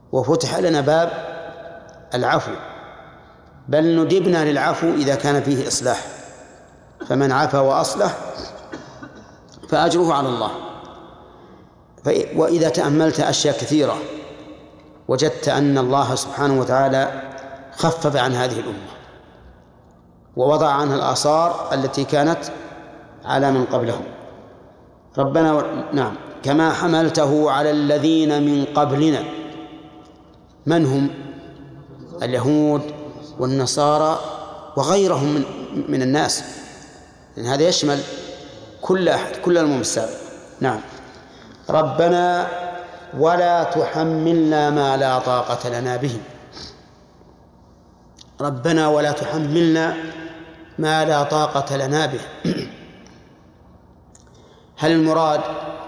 وفتح لنا باب العفو، بل ندبنا للعفو إذا كان فيه إصلاح، فمن عفا وأصلح فأجره على الله. وإذا تأملت أشياء كثيرة وجدت أن الله سبحانه وتعالى خفف عن هذه الأمة ووضع عنها الآثار التي كانت على من قبلهم. ربنا نعم كما حملته على الذين من قبلنا. من هم؟ اليهود والنصارى وغيرهم من الناس، لأن هذا يشمل كل أحد، كل الأمم السابقة. نعم. ربنا ولا تحملنا ما لا طاقة لنا به. ربنا ولا تحملنا ما لا طاقة لنا به. هل المراد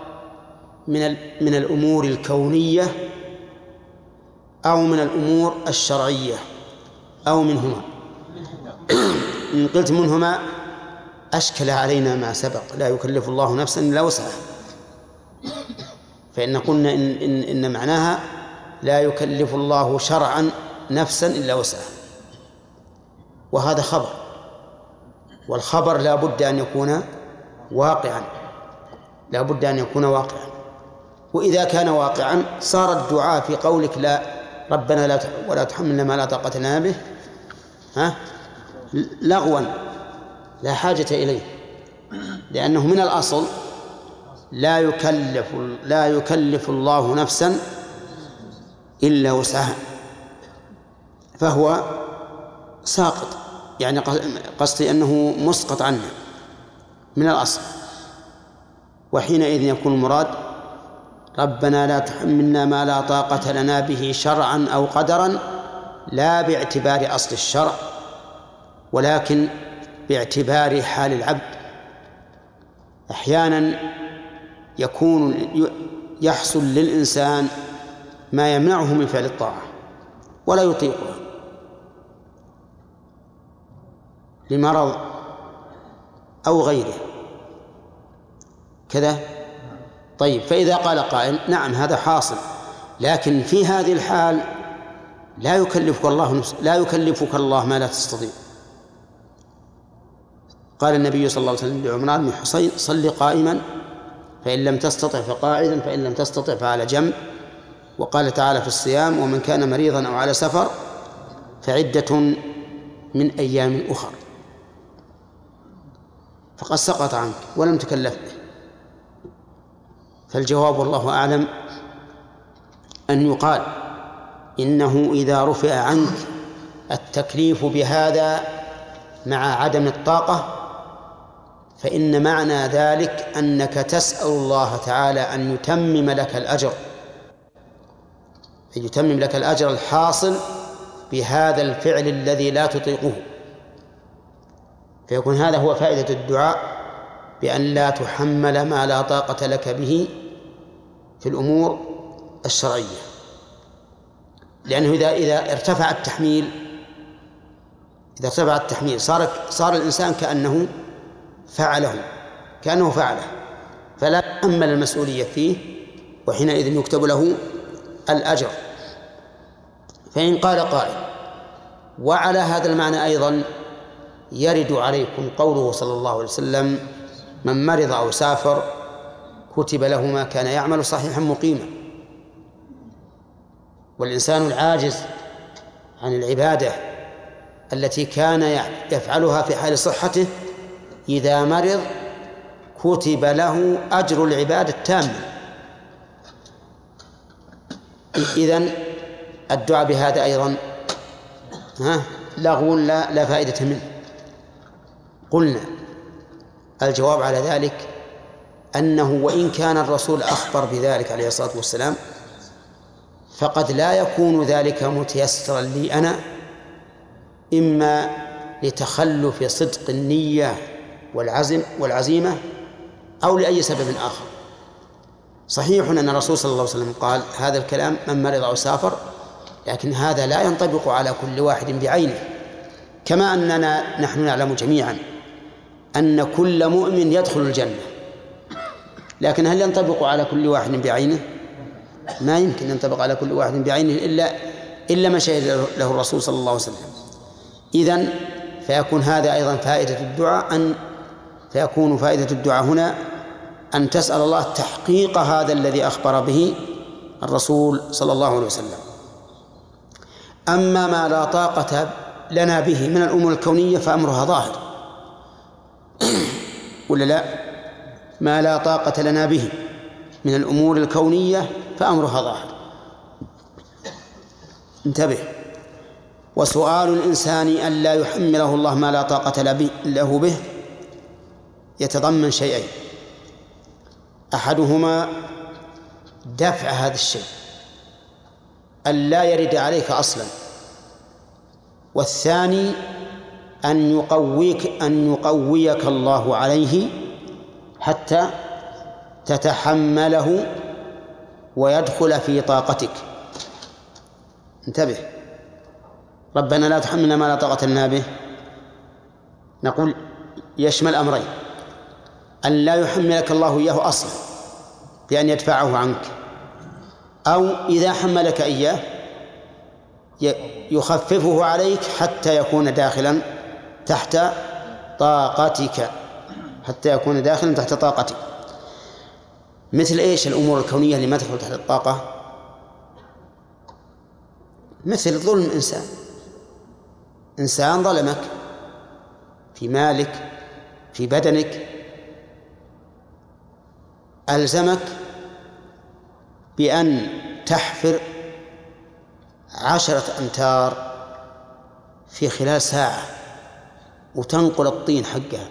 من الأمور الكونية أو من الأمور الشرعية أو منهما؟ إن قلت منهما أشكل علينا ما سبق، لا يكلف الله نفسا إلا وسعها، فإن قلنا إن معناها لا يكلف الله شرعا نفسا إلا وسعها، وهذا خبر، والخبر لا بد أن يكون واقعا، لا بد أن يكون واقعا. وإذا كان واقعا صار الدعاء في قولك لا ربنا ولا تحملنا ما لا طاقة لنا به لغوا لا حاجة إليه، لأنه من الأصل لا يكلف الله نفسا إلا وسعها، فهو ساقط، يعني قصدي أنه مسقط عنه من الأصل. وحينئذ يكون المراد ربنا لا تحملنا ما لا طاقة لنا به شرعا أو قدرا، لا باعتبار أصل الشرع ولكن باعتبار حال العبد. أحيانا يحصل للإنسان ما يمنعه من فعل الطاعة ولا يطيقها لمرض أو غيره كذا. طيب، فإذا قال قائل نعم هذا حاصل، لكن في هذه الحال لا يكلفك الله ما لا تستطيع. قال النبي صلى الله عليه وسلم لعمران بن حصين صل قائما فإن لم تستطع فقاعدا فإن لم تستطع فعلى جنب. وقال تعالى في الصيام ومن كان مريضا أو على سفر فعدة من أيام أخر، فقد سقط عنك ولم تكلف به. فالجواب والله أعلم أن يقال إنه إذا رفع عنك التكليف بهذا مع عدم الطاقة فإن معنى ذلك أنك تسأل الله تعالى أن يتمم لك الأجر، أن يتمم لك الأجر الحاصل بهذا الفعل الذي لا تطيقه. فيكون هذا هو فائدة الدعاء بأن لا تحمل ما لا طاقة لك به في الأمور الشرعية، لأنه إذا ارتفع التحميل صار الإنسان كأنه فعله فلا يحمل المسؤولية فيه، وحينئذ يكتب له الأجر. فإن قال قائل وعلى هذا المعنى أيضا يرد عليكم قوله صلى الله عليه وسلم من مرض أو سافر كتب له ما كان يعمل صحيحا مقيما. والإنسان العاجز عن العبادة التي كان يفعلها في حال صحته إذا مرض كتب له أجر العبادة التامة. إذن الدعاء بهذا أيضا لغو لا فائدة منه. قلنا الجواب على ذلك أنه وإن كان الرسول أخبر بذلك عليه الصلاة والسلام فقد لا يكون ذلك متيسرا لي أنا، إما لتخلف صدق النية والعزيمة أو لأي سبب آخر. صحيح أن الرسول صلى الله عليه وسلم قال هذا الكلام من مرض أو سافر، لكن هذا لا ينطبق على كل واحد بعينه، كما أننا نحن نعلم جميعا أن كل مؤمن يدخل الجنة، لكن هل ينطبق على كل واحد بعينه؟ ما يمكن أن ينطبق على كل واحد بعينه إلا ما شهد له الرسول صلى الله عليه وسلم. إذن فيكون هذا أيضا فائدة الدعاء، فيكون فائدة الدعاء هنا أن تسأل الله تحقيق هذا الذي أخبر به الرسول صلى الله عليه وسلم. أما ما لا طاقة لنا به من الأمور الكونية فأمرها ظاهر، ولا لا؟ ما لا طاقة لنا به من الأمور الكونية فأمرها ظاهر. انتبه. وسؤال الإنسان أن لا يحمله الله ما لا طاقة له به يتضمن شيئين: أحدهما دفع هذا الشيء أن لا يرد عليك أصلا، والثاني أن يقويك الله عليه حتى تتحمله ويدخل في طاقتك. انتبه. ربنا لا تحملنا ما لا طاقة لنا به، نقول يشمل أمرين: أن لا يحملك الله إياه أصلا بأن يدفعه عنك، أو إذا حملك إياه يخففه عليك حتى يكون داخلا تحت طاقتك، حتى يكون داخلا تحت طاقتك. مثل إيش الأمور الكونية اللي ما تدخل تحت الطاقة؟ مثل ظلم إنسان ظلمك في مالك، في بدنك، ألزمك بأن تحفر 10 أمتار في خلال ساعة وتنقل الطين حقها،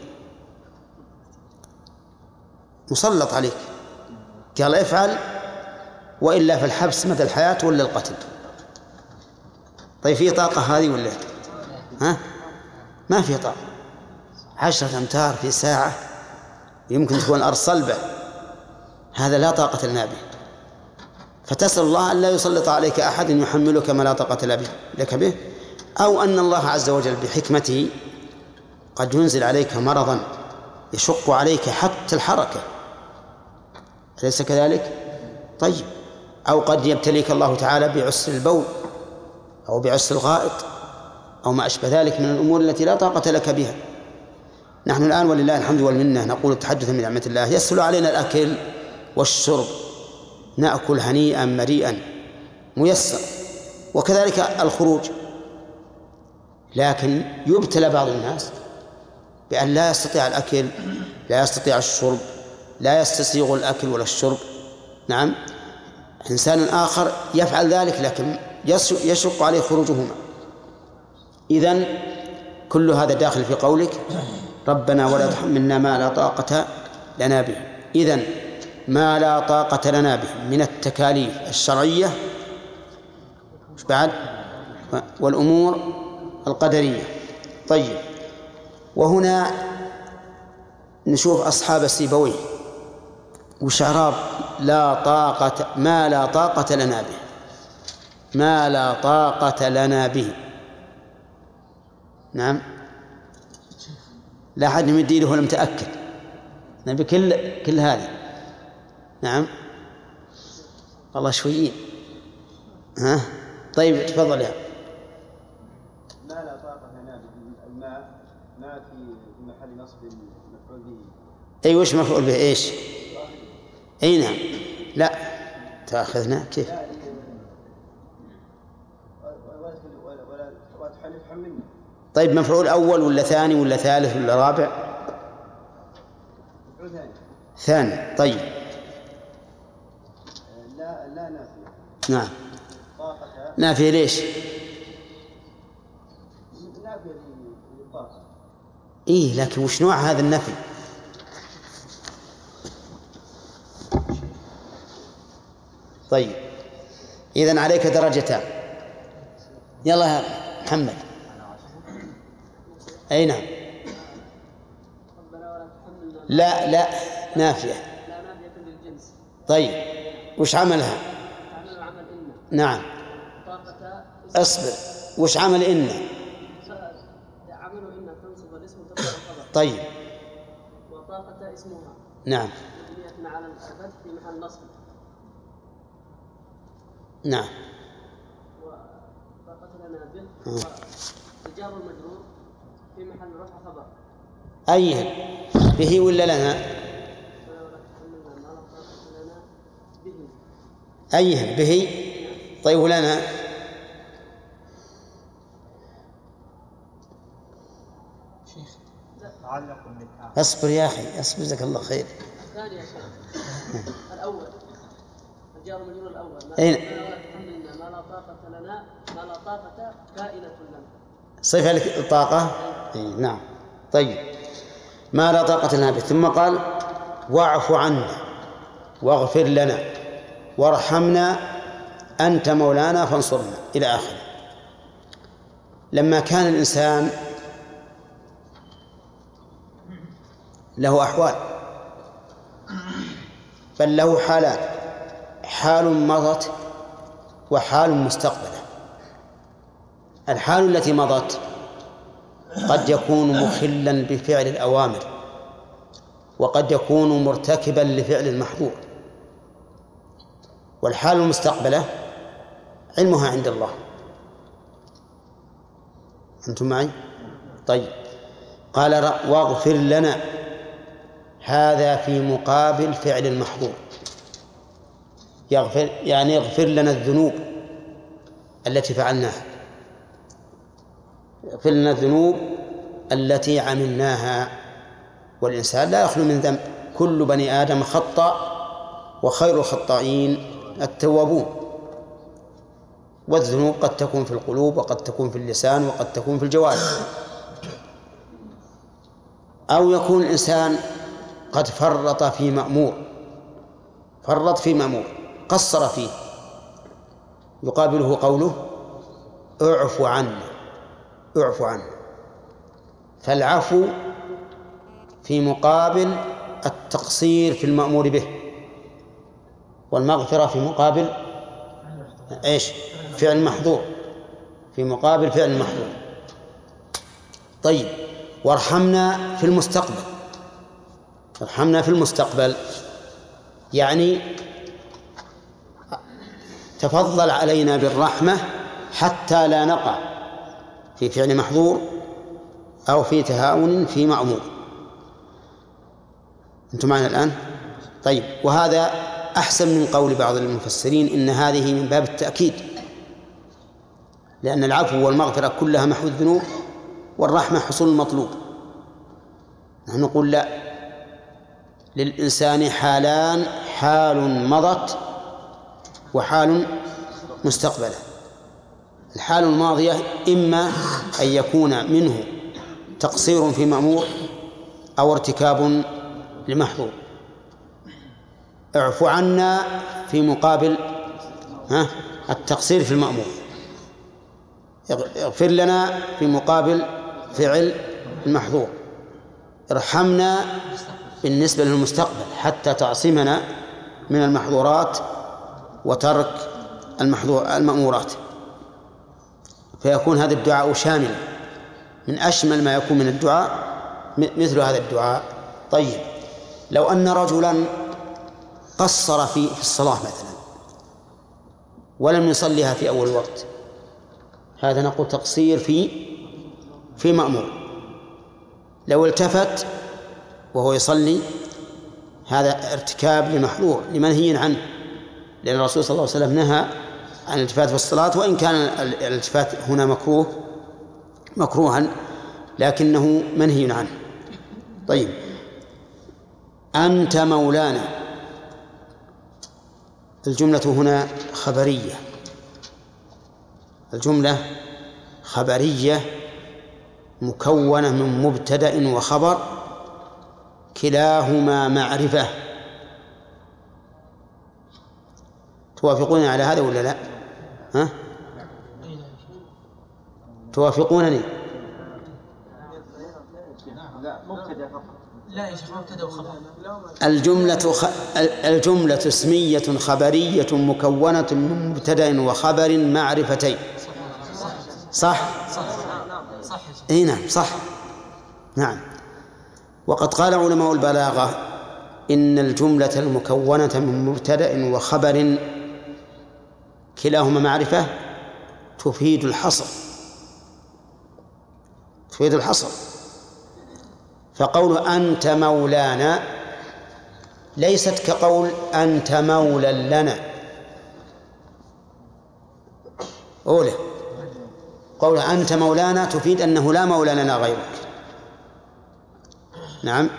مسلط عليك، قال افعل وإلا في الحبس مدى الحياة ولا القتل. طيب في طاقة هذه ولا ها؟ ما في طاقة. 10 أمتار في ساعة يمكن تكون الأرض صلبة، هذا لا طاقة لنا به. فتسأل الله أن لا يسلط عليك أحد يحملك ما لا طاقة لك به، أو أن الله عز وجل بحكمته قد ينزل عليك مرضا يشق عليك حتى الحركة، أليس كذلك؟ طيب. أو قد يبتليك الله تعالى بعسر البول أو بعسر الغائط أو ما أشبه ذلك من الأمور التي لا طاقة لك بها. نحن الآن ولله الحمد والمنة نقول تحدثا من نعمة الله، يسهل علينا الأكل والشرب، نأكل هنيئا مريئا ميسر، وكذلك الخروج. لكن يبتلى بعض الناس بأن لا يستطيع الأكل، لا يستطيع الشرب، لا يستسيغ الأكل ولا الشرب. نعم، إنسان آخر يفعل ذلك لكن يشق عليه خروجهما. إذن كل هذا داخل في قولك ربنا ولا تحملنا ما لا طاقة لنا به. إذن ما لا طاقة لنا به من التكاليف الشرعية بعد والأمور القدرية. طيب، وهنا نشوف أصحاب سيبويه وشعراب لا طاقة، ما لا طاقة لنا به، ما لا طاقة لنا به. نعم، لا أحد يمدي له، لم تأكد نبي كل هذه. نعم والله شويين. ها طيب تفضل يا. ما لا طاقة لنا به، الماء ما في محل نصب مفعول به. أي وش مفعول به؟ إيش؟ أي نعم. لا تأخذنا كيف؟ ولا تحملنا. طيب مفعول أول ولا ثاني ولا ثالث ولا رابع؟ مفعول ثاني. طيب لا نافية. نعم نافية. ليش؟ نافية للطاقة. إيه لكن وش نوع هذا النفي؟ طيب إذن عليك درجتان. يلا يا محمد. أي نعم. لا نافية. لا نافية للجنس. طيب وش عملها؟ عمل إن. نعم اصبر. وش عمل إن؟ عمل إن تنصب الاسم وترفع الخبر. طيب وطاقة اسمها. نعم. مبنية على الفتح في محل نصب. نعم. وطاقة لنا به والجار المجرور في محل رفع خبر. أيه به ولا لنا؟ أيه به. طيب لنا أصبر يا أخي أصبر جزاك الله خير. الثاني يا شيخ الأول الجار المجرور الأول ما لا طاقة لنا ما لا طاقة كائنة لنا صفة الطاقة. نعم. طيب ما لا طاقة لنا به. ثم قال واعف عنا واغفر لنا وارحمنا أنت مولانا فانصرنا إلى آخره. لما كان الإنسان له أحوال بل له حالات، حال مضت وحال مستقبلة. الحال التي مضت قد يكون مخلا بفعل الأوامر وقد يكون مرتكبا لفعل المحظور، والحال المستقبلة علمها عند الله. أنتم معي؟ طيب قال واغفر لنا، هذا في مقابل فعل المحظور. يغفر يعني يغفر لنا الذنوب التي فعلناها، يغفر لنا الذنوب التي عملناها، والإنسان لا يخلو من ذنب، كل بني آدم خطأ وخير الخطائين التوابون. والذنوب قد تكون في القلوب وقد تكون في اللسان وقد تكون في الجوارح، أو يكون الإنسان قد فرط في مأمور قصر فيه، يقابله قوله اعف عنه. فالعفو في مقابل التقصير في المأمور به، والمغفرة في مقابل ايش؟ فعل المحظور، في مقابل فعل المحظور. طيب وارحمنا في المستقبل يعني تفضل علينا بالرحمة حتى لا نقع في فعل محظور أو في تهاون في مأمور. أنتم معنا الآن؟ طيب وهذا أحسن من قول بعض المفسرين إن هذه من باب التأكيد، لأن العفو والمغفرة كلها محو الذنوب والرحمة حصول المطلوب. نحن نقول لا، للإنسان حالان، حال مضت وحال مستقبلة. الحال الماضية إما أن يكون منه تقصير في مأمور أو ارتكاب لمحظور. اعف عنا في مقابل التقصير في المأمور، اغفر لنا في مقابل فعل المحظور، ارحمنا بالنسبة للمستقبل حتى تعصمنا من المحظورات وترك المأمورات. فيكون هذا الدعاء شامل، من أشمل ما يكون من الدعاء مثل هذا الدعاء. طيب لو أن رجلا قصر في الصلاة مثلا ولم يصليها في أول وقت، هذا نقول تقصير في مأمور. لو التفت وهو يصلي هذا ارتكاب لمحظور لمنهي عنه، لأن الرسول صلى الله عليه وسلم نهى عن الالتفات في الصلاة، وإن كان الالتفات هنا مكروها لكنه منهي عنه. طيب أنت مولانا، الجملة هنا خبرية، الجملة خبرية مكونة من مبتدأ وخبر كلاهما معرفة. توافقون على هذا ولا لا؟ توافقونني؟ لا يا شيخ مبتدأ وخبر. الجملة اسمية خبرية مكونة من مبتدأ وخبر معرفتين. صح؟ اي نعم صح. نعم. وقد قال علماء البلاغة إن الجملة المكونة من مبتدأ وخبر كلاهما معرفة تفيد الحصر، تفيد الحصر. فقول أنت مولانا ليست كقول أنت مولى لنا. أولى قول أنت مولانا تفيد أنه لا مولى لنا غيرك. نعم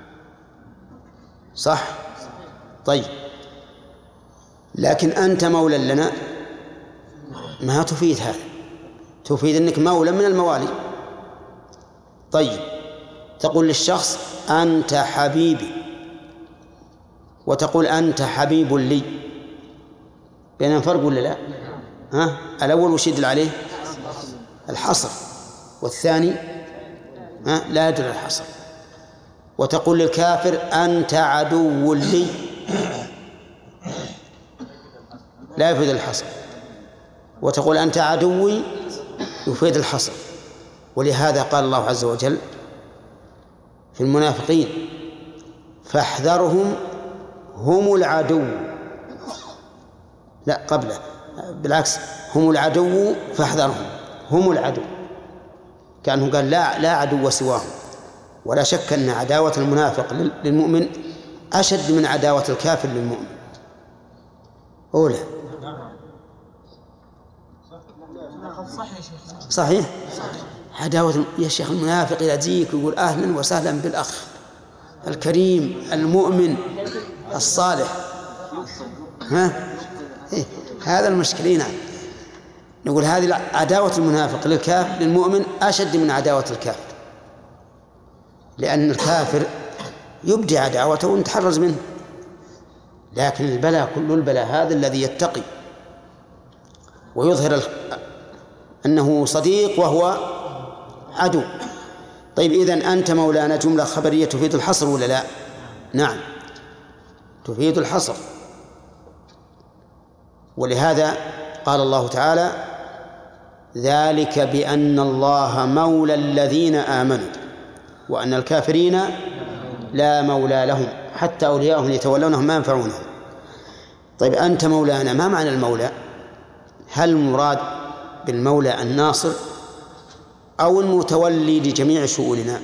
صح. طيب لكن أنت مولى لنا ما تفيد هذا، تفيد أنك مولى من الموالي. طيب تقول للشخص أنت حبيبي وتقول أنت حبيب لي، بينهم فرق ولا لا؟ ها؟ الأول وش يدل عليه؟ الحصر، والثاني لا يدل على الحصر. وتقول للكافر أنت عدو لي لا يفيد الحصر، وتقول أنت عدوي يفيد الحصر. ولهذا قال الله عز وجل في المنافقين فاحذرهم هم العدو، لا قبله بالعكس هم العدو فاحذرهم، هم العدو، كأنه قال لا عدو سواهم. ولا شك أن عداوة المنافق للمؤمن أشد من عداوة الكافر للمؤمن. أولى صحيح. عداوة يا شيخ المنافق إذا جيك يقول أهلا وسهلا بالأخ الكريم المؤمن الصالح، هذا المشكلين. نقول هذه عداوة المنافق للكافر للمؤمن أشد من عداوة الكافر، لأن الكافر يبدي عداوته ونتحرز منه، لكن البلاء كل البلاء هذا الذي يتقي ويظهر أنه صديق وهو عدو. طيب إذن أنت مولانا جملة خبرية تفيد الحصر ولا لا؟ نعم تفيد الحصر. ولهذا قال الله تعالى ذلك بأن الله مولى الذين آمنوا وأن الكافرين لا مولى لهم حتى أولياءهم يتولونهم ما ينفعونهم. طيب أنت مولانا ما معنى المولى؟ هل المراد بالمولى الناصر أو المتولي لجميع شؤوننا؟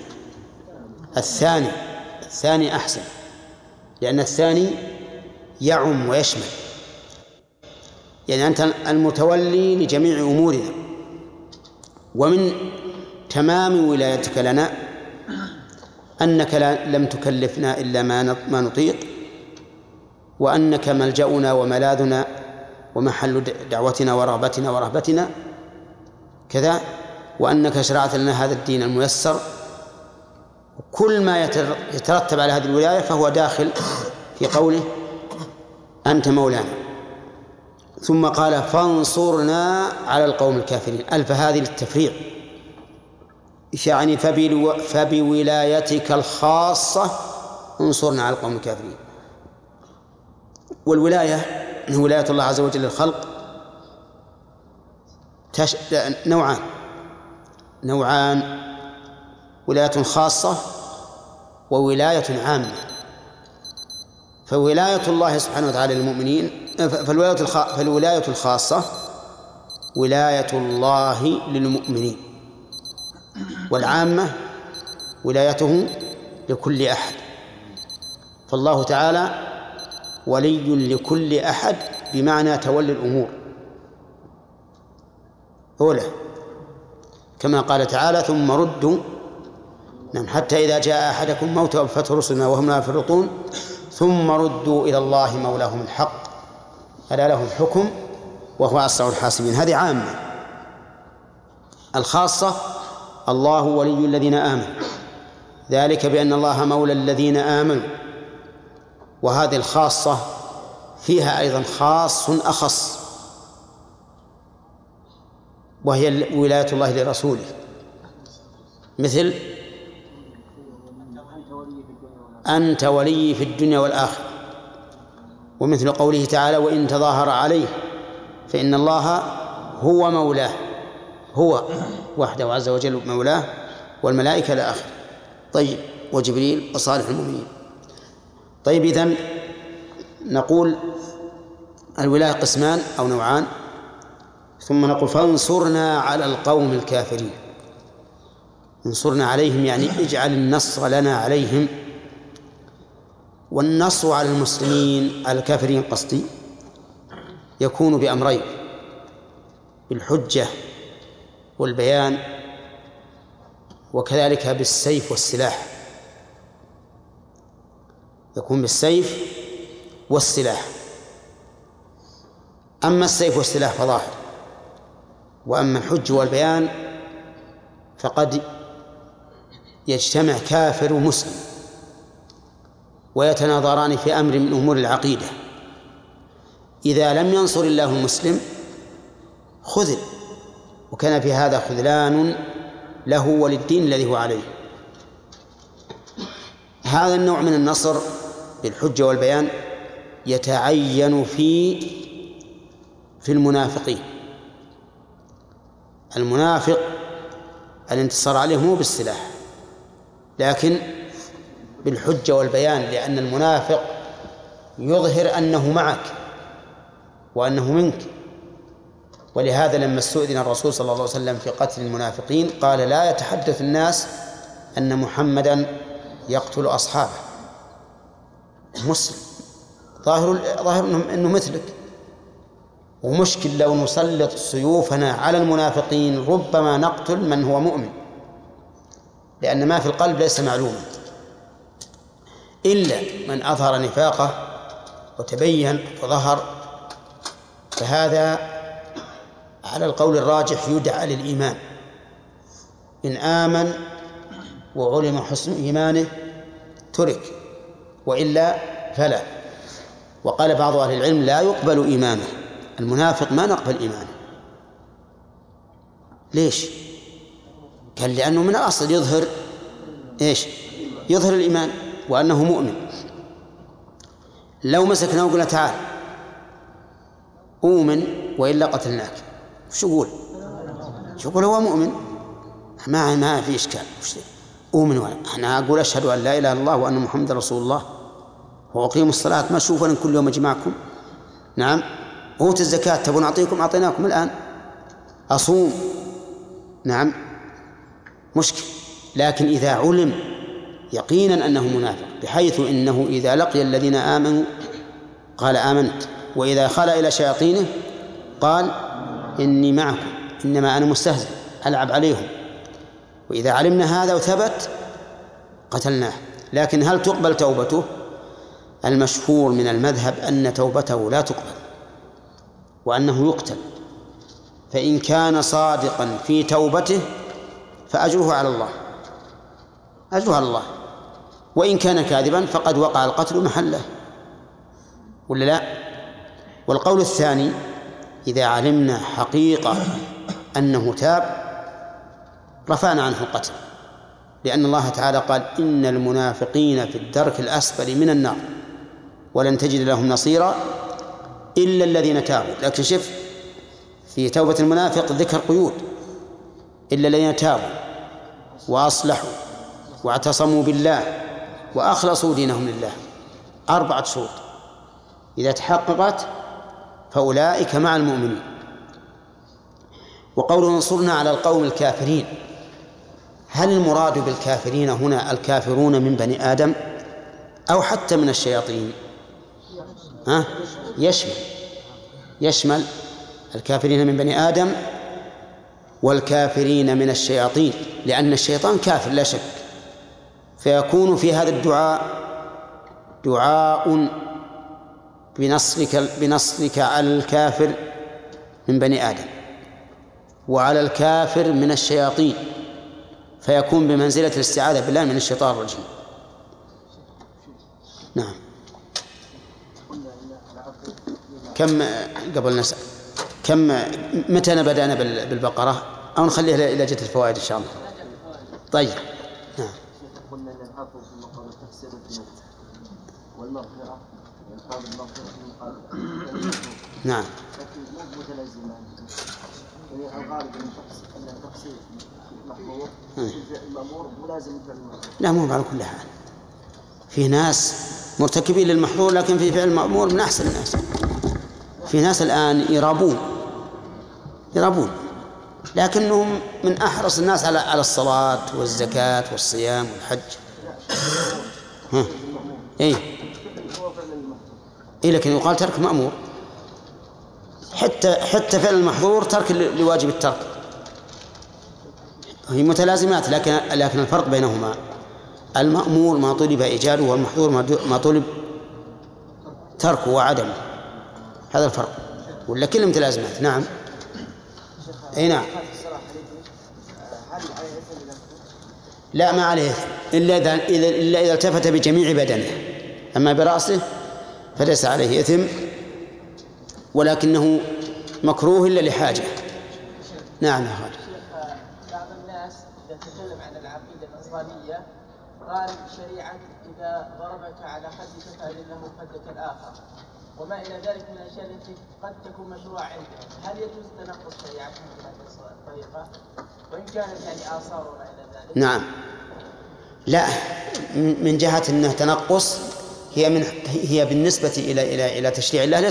الثاني أحسن، لأن الثاني يعم ويشمل، يعني أنت المتولي لجميع أمورنا، ومن تمام ولايتك لنا أنك لم تكلفنا إلا ما نطيق، وأنك ملجأنا وملاذنا ومحل دعوتنا ورغبتنا ورهبتنا كذا، وأنك شرعت لنا هذا الدين الميسر. كل ما يترتب على هذه الولاية فهو داخل في قوله أنت مولانا. ثم قال فانصرنا على القوم الكافرين، ألف هذه للتفريع، يعني فبولايتك الخاصة انصرنا على القوم الكافرين. والولاية هي ولاية الله عز وجل للخلق نوعان، ولاية خاصة وولاية عامة. فولاية الله سبحانه وتعالى للمؤمنين، فالولاية الخاصة ولاية الله للمؤمنين، والعامة ولايته لكل أحد. فالله تعالى ولي لكل أحد بمعنى تولي الأمور أولى، كما قال تعالى ثم ردوا حتى إذا جاء أحدكم موت وفتح رسلنا وهم لا يفرطون ثم ردوا إلى الله مولاهم الحق ألا له الحكم وهو أسرع الحاسبين. هذه عامة. الخاصة الله ولي الذين آمنوا، ذلك بأن الله مولى الذين آمنوا. وهذه الخاصة فيها أيضا خاص أخص، وهي ولاية الله لرسوله، مثل أنت ولي في الدنيا والآخرة، ومثل قوله تعالى وإن تظاهر عليه فإن الله هو مولاه، هو وحده عز وجل مولاه، والملائكة إلى آخره. طيب وجبريل وصالح المؤمنين. طيب إذن نقول الولاية قسمان أو نوعان، ثم نقول فانصرنا على القوم الكافرين. انصرنا عليهم يعني اجعل النصر لنا عليهم. والنصر على المسلمين على الكافرين قصدي يكون بأمرين: بالحجة والبيان، وكذلك بالسيف والسلاح. يكون بالسيف والسلاح. أما السيف والسلاح فظاهر، وأما الحج والبيان فقد يجتمع كافر ومسلم ويتناظران في أمر من أمور العقيدة، إذا لم ينصر الله المسلم خذل، وكان في هذا خذلان له وللدين الذي هو عليه. هذا النوع من النصر بالحجة والبيان يتعين في المنافقين. المنافق الانتصار عليه مو بالسلاح لكن بالحجة والبيان، لأن المنافق يظهر أنه معك وأنه منك. ولهذا لما استؤذن الرسول صلى الله عليه وسلم في قتل المنافقين قال: لا يتحدث الناس أن محمدا يقتل أصحابه. مسلم ظاهر أنه مثلك، ومشكل لو نسلط سيوفنا على المنافقين ربما نقتل من هو مؤمن، لأن ما في القلب ليس معلوما، إلا من أظهر نفاقه وتبين وظهر، فهذا على القول الراجح يدعى للإيمان. إن آمن وعلم حسن إيمانه ترك، وإلا فلا. وقال بعض أهل العلم: لا يقبل إيمانه، المنافق ما نقبل إيمانه. ليش؟ قال: لأنه من الأصل يظهر إيش؟ يظهر الإيمان وأنه مؤمن. لو مسكنا وقلنا: تعال أؤمن وإلا قتلناك، وش يقول؟ هو مؤمن، ما في إشكال. أؤمن أنا أقول أشهد أن لا إله إلا الله وأن محمد رسول الله وأقيم الصلاة، ما أشوف أن كل يوم أجمعكم، نعم، أوت الزكاة تبون أعطيكم أعطيناكم الآن، أصوم، نعم، مشكل. لكن إذا علم يقينا أنه منافق، بحيث إنه إذا لقي الذين آمنوا قال آمنت، وإذا خلا إلى شياطينه قال إني معكم إنما أنا مستهزئ ألعب عليهم، وإذا علمنا هذا وثبت قتلناه. لكن هل تقبل توبته؟ المشهور من المذهب أن توبته لا تقبل وأنه يقتل، فإن كان صادقا في توبته فأجره على الله، أجره على الله، وإن كان كاذبا فقد وقع القتل محله، ولا لا؟ والقول الثاني: إذا علمنا حقيقة أنه تاب رفعنا عنه القتل، لأن الله تعالى قال: إن المنافقين في الدرك الأسفل من النار ولن تجد لهم نصيرا إلا الذين تابوا. لكن شف في توبة المنافق ذكر قيود: إلا الذين تابوا وأصلحوا واعتصموا بالله وأخلصوا دينهم لله. 4 شروط إذا تحققت فأولئك مع المؤمنين. وقوله انصرنا على القوم الكافرين، هل المراد بالكافرين هنا الكافرون من بني آدم أو حتى من الشياطين؟ يشمل الكافرين من بني آدم والكافرين من الشياطين، لأن الشيطان كافر لا شك، فيكون في هذا الدعاء دعاء بنصرك على الكافر من بني آدم وعلى الكافر من الشياطين، فيكون بمنزلة الاستعاذة بالله من الشيطان الرجيم. نعم. كم قبل نسأل متى بدأنا بالبقرة أو نخليها إلى جهة الفوائد إن شاء الله؟ طيب. نعم. قلنا أن الحافظ في مقام التفسير والمغفرة يقال المغفرة في مقام نعم. لكن مو متلازمان، يعني الغالب أن التفسير محظور المأمور ملازم للمأمور. لا، مو على كل حال، في ناس مرتكبين للمحظور لكن في فعل المأمور من أحسن الناس. في ناس الآن يرابون يرابون، لكنهم من أحرص الناس على الصلاة والزكاة والصيام والحج. ها إيه لكن يقال ترك مأمور، حتى فعل المحظور ترك لواجب الترك، هي متلازمات، لكن الفرق بينهما المأمور ما طلب إيجاده، والمحظور ما طلب تركه وعدمه، هذا الفرق، ولا كلهم متلازمات. نعم أي نعم. لا ما عليه إلا إذا التفت بجميع بدنه، أما برأسه فليس عليه إثم، ولكنه مكروه إلا لحاجة. نعم يا خالد. بعض الناس إذا تكلم عن العقيدة النصرانية قال شريعة إذا ضربك على خدك فأذن له خدك الآخر، وما إلى ذلك من الأشياء التي قد تكون مشروعة عنده. هل يجوز تنقص شريعتهم بهذه الطريقة وإن كانت يعني آثار وما إلى ذلك؟ نعم، لا، من جهة أنه تنقص، هي بالنسبة إلى تشريع الله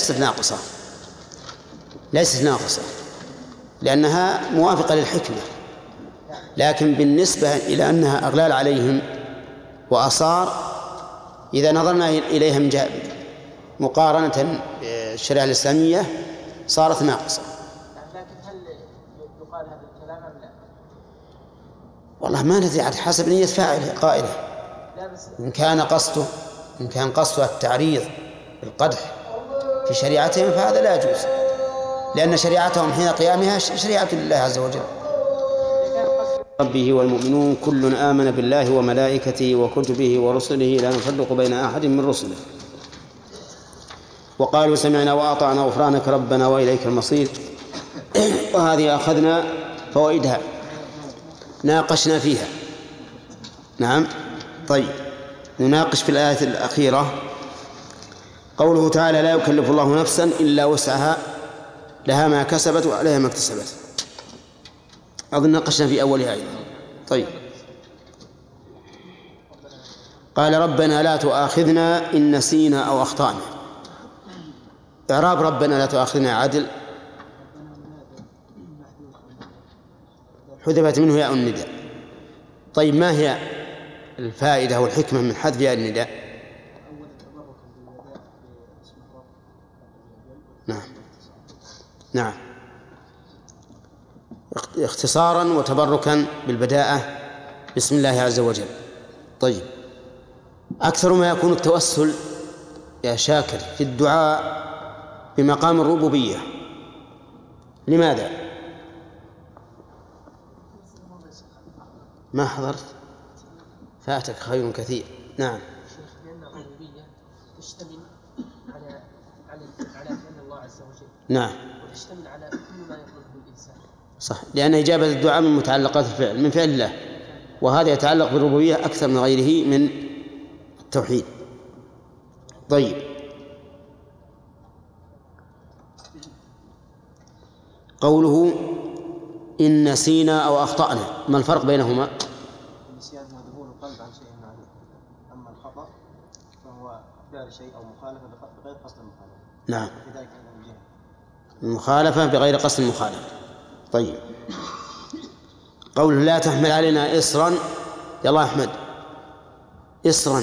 ليست ناقصة لأنها موافقة للحكمة، لكن بالنسبة إلى أنها أغلال عليهم وآثار، إذا نظرنا إليها من جهة مقارنة بالشريعة الإسلامية صارت ناقصة. لكن هل يقال هذا الكلام أم لا؟ والله ما ندري، على حسب نية فاعله قائله. إن كان قصده التعريض بالقدح في شريعتهم فهذا لا يجوز، لأن شريعتهم حين قيامها شريعة لله عز وجل. ربه والمؤمنون كل آمن بالله وملائكته وكتبه ورسله لا نفرق بين أحد من رسله وقالوا سمعنا وأطعنا غفرانك ربنا وإليك المصير. وهذه أخذنا فوائدها ناقشنا فيها. نعم. طيب نناقش في الآية الأخيرة قوله تعالى لا يكلف الله نفسا إلا وسعها لها ما كسبت وعليها ما اكتسبت. أظن ناقشنا في أولها أيضا. طيب قال ربنا لا تؤاخذنا إن نسينا أو أخطأنا. إعراب ربنا لا تؤاخذنا عدل حذفت منه ياء النداء. طيب ما هي الفائدة والحكمة من حذف ياء النداء؟ نعم اختصارا وتبركا بالبداءة بسم الله عز وجل. طيب أكثر ما يكون التوسل يا شاكر في الدعاء بمقام الربوبية، لماذا؟ ما حضرت؟ فاتك خير كثير. نعم. لأن الربوبية تشتمل على فعل الله عز وجل. نعم. وتشتمل على كل ما يطلبه الإنسان. صح، لأن إجابة الدعاء من متعلقات الفعل، من فعل الله، وهذا يتعلق بالربوبية أكثر من غيره من التوحيد. طيب قوله إن نسينا أو أخطأنا، ما الفرق بينهما؟ النسيان هو ذهول القلب عن شيء معلوم، أما الخطأ فهو فعل شيء أو مخالفة بغير قصد المخالفة. نعم، في ذلك أيضا الجهل، المخالفة بغير قصد المخالفة. طيب قوله لا تحمل علينا إصرا، يلا أحمد، إصرا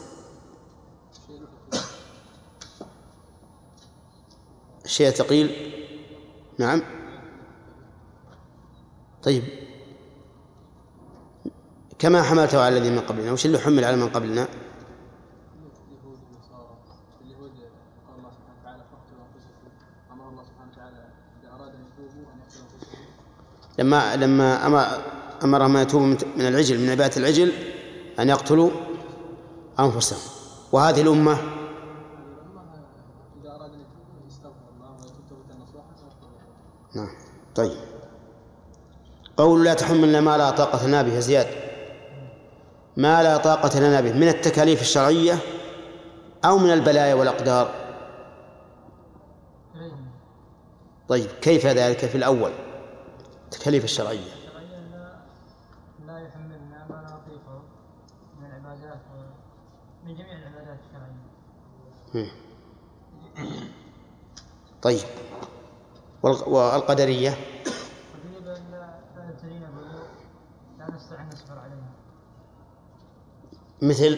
شيء ثقيل. نعم. طيب كما حملته على الذين من قبلنا، وش اللي حمل على من قبلنا؟ اليهود قال الله سبحانه وتعالى فاقتلوا أنفسكم، أمر الله سبحانه وتعالى إذا أراد أن يتوبوا أن يقتلوا أنفسهم. لما أمرهم أن يتوبوا من العجل، من عبادة العجل، أن يقتلوا أنفسهم. وهذه الأمة إذا أراد أن يتوبوا يستغفر الله ويتوب توبة نصوحا. نعم. طيب قول لا تحملنا ما لا طاقة لنا به، زياد، ما لا طاقة لنا به من التكاليف الشرعية أو من البلايا والأقدار؟ طيب كيف ذلك في الأول التكاليف الشرعية؟ لا يحملنا ما لا نطيقه من العبادات من جميع العبادات الشرعية. طيب والقدرية؟ مثل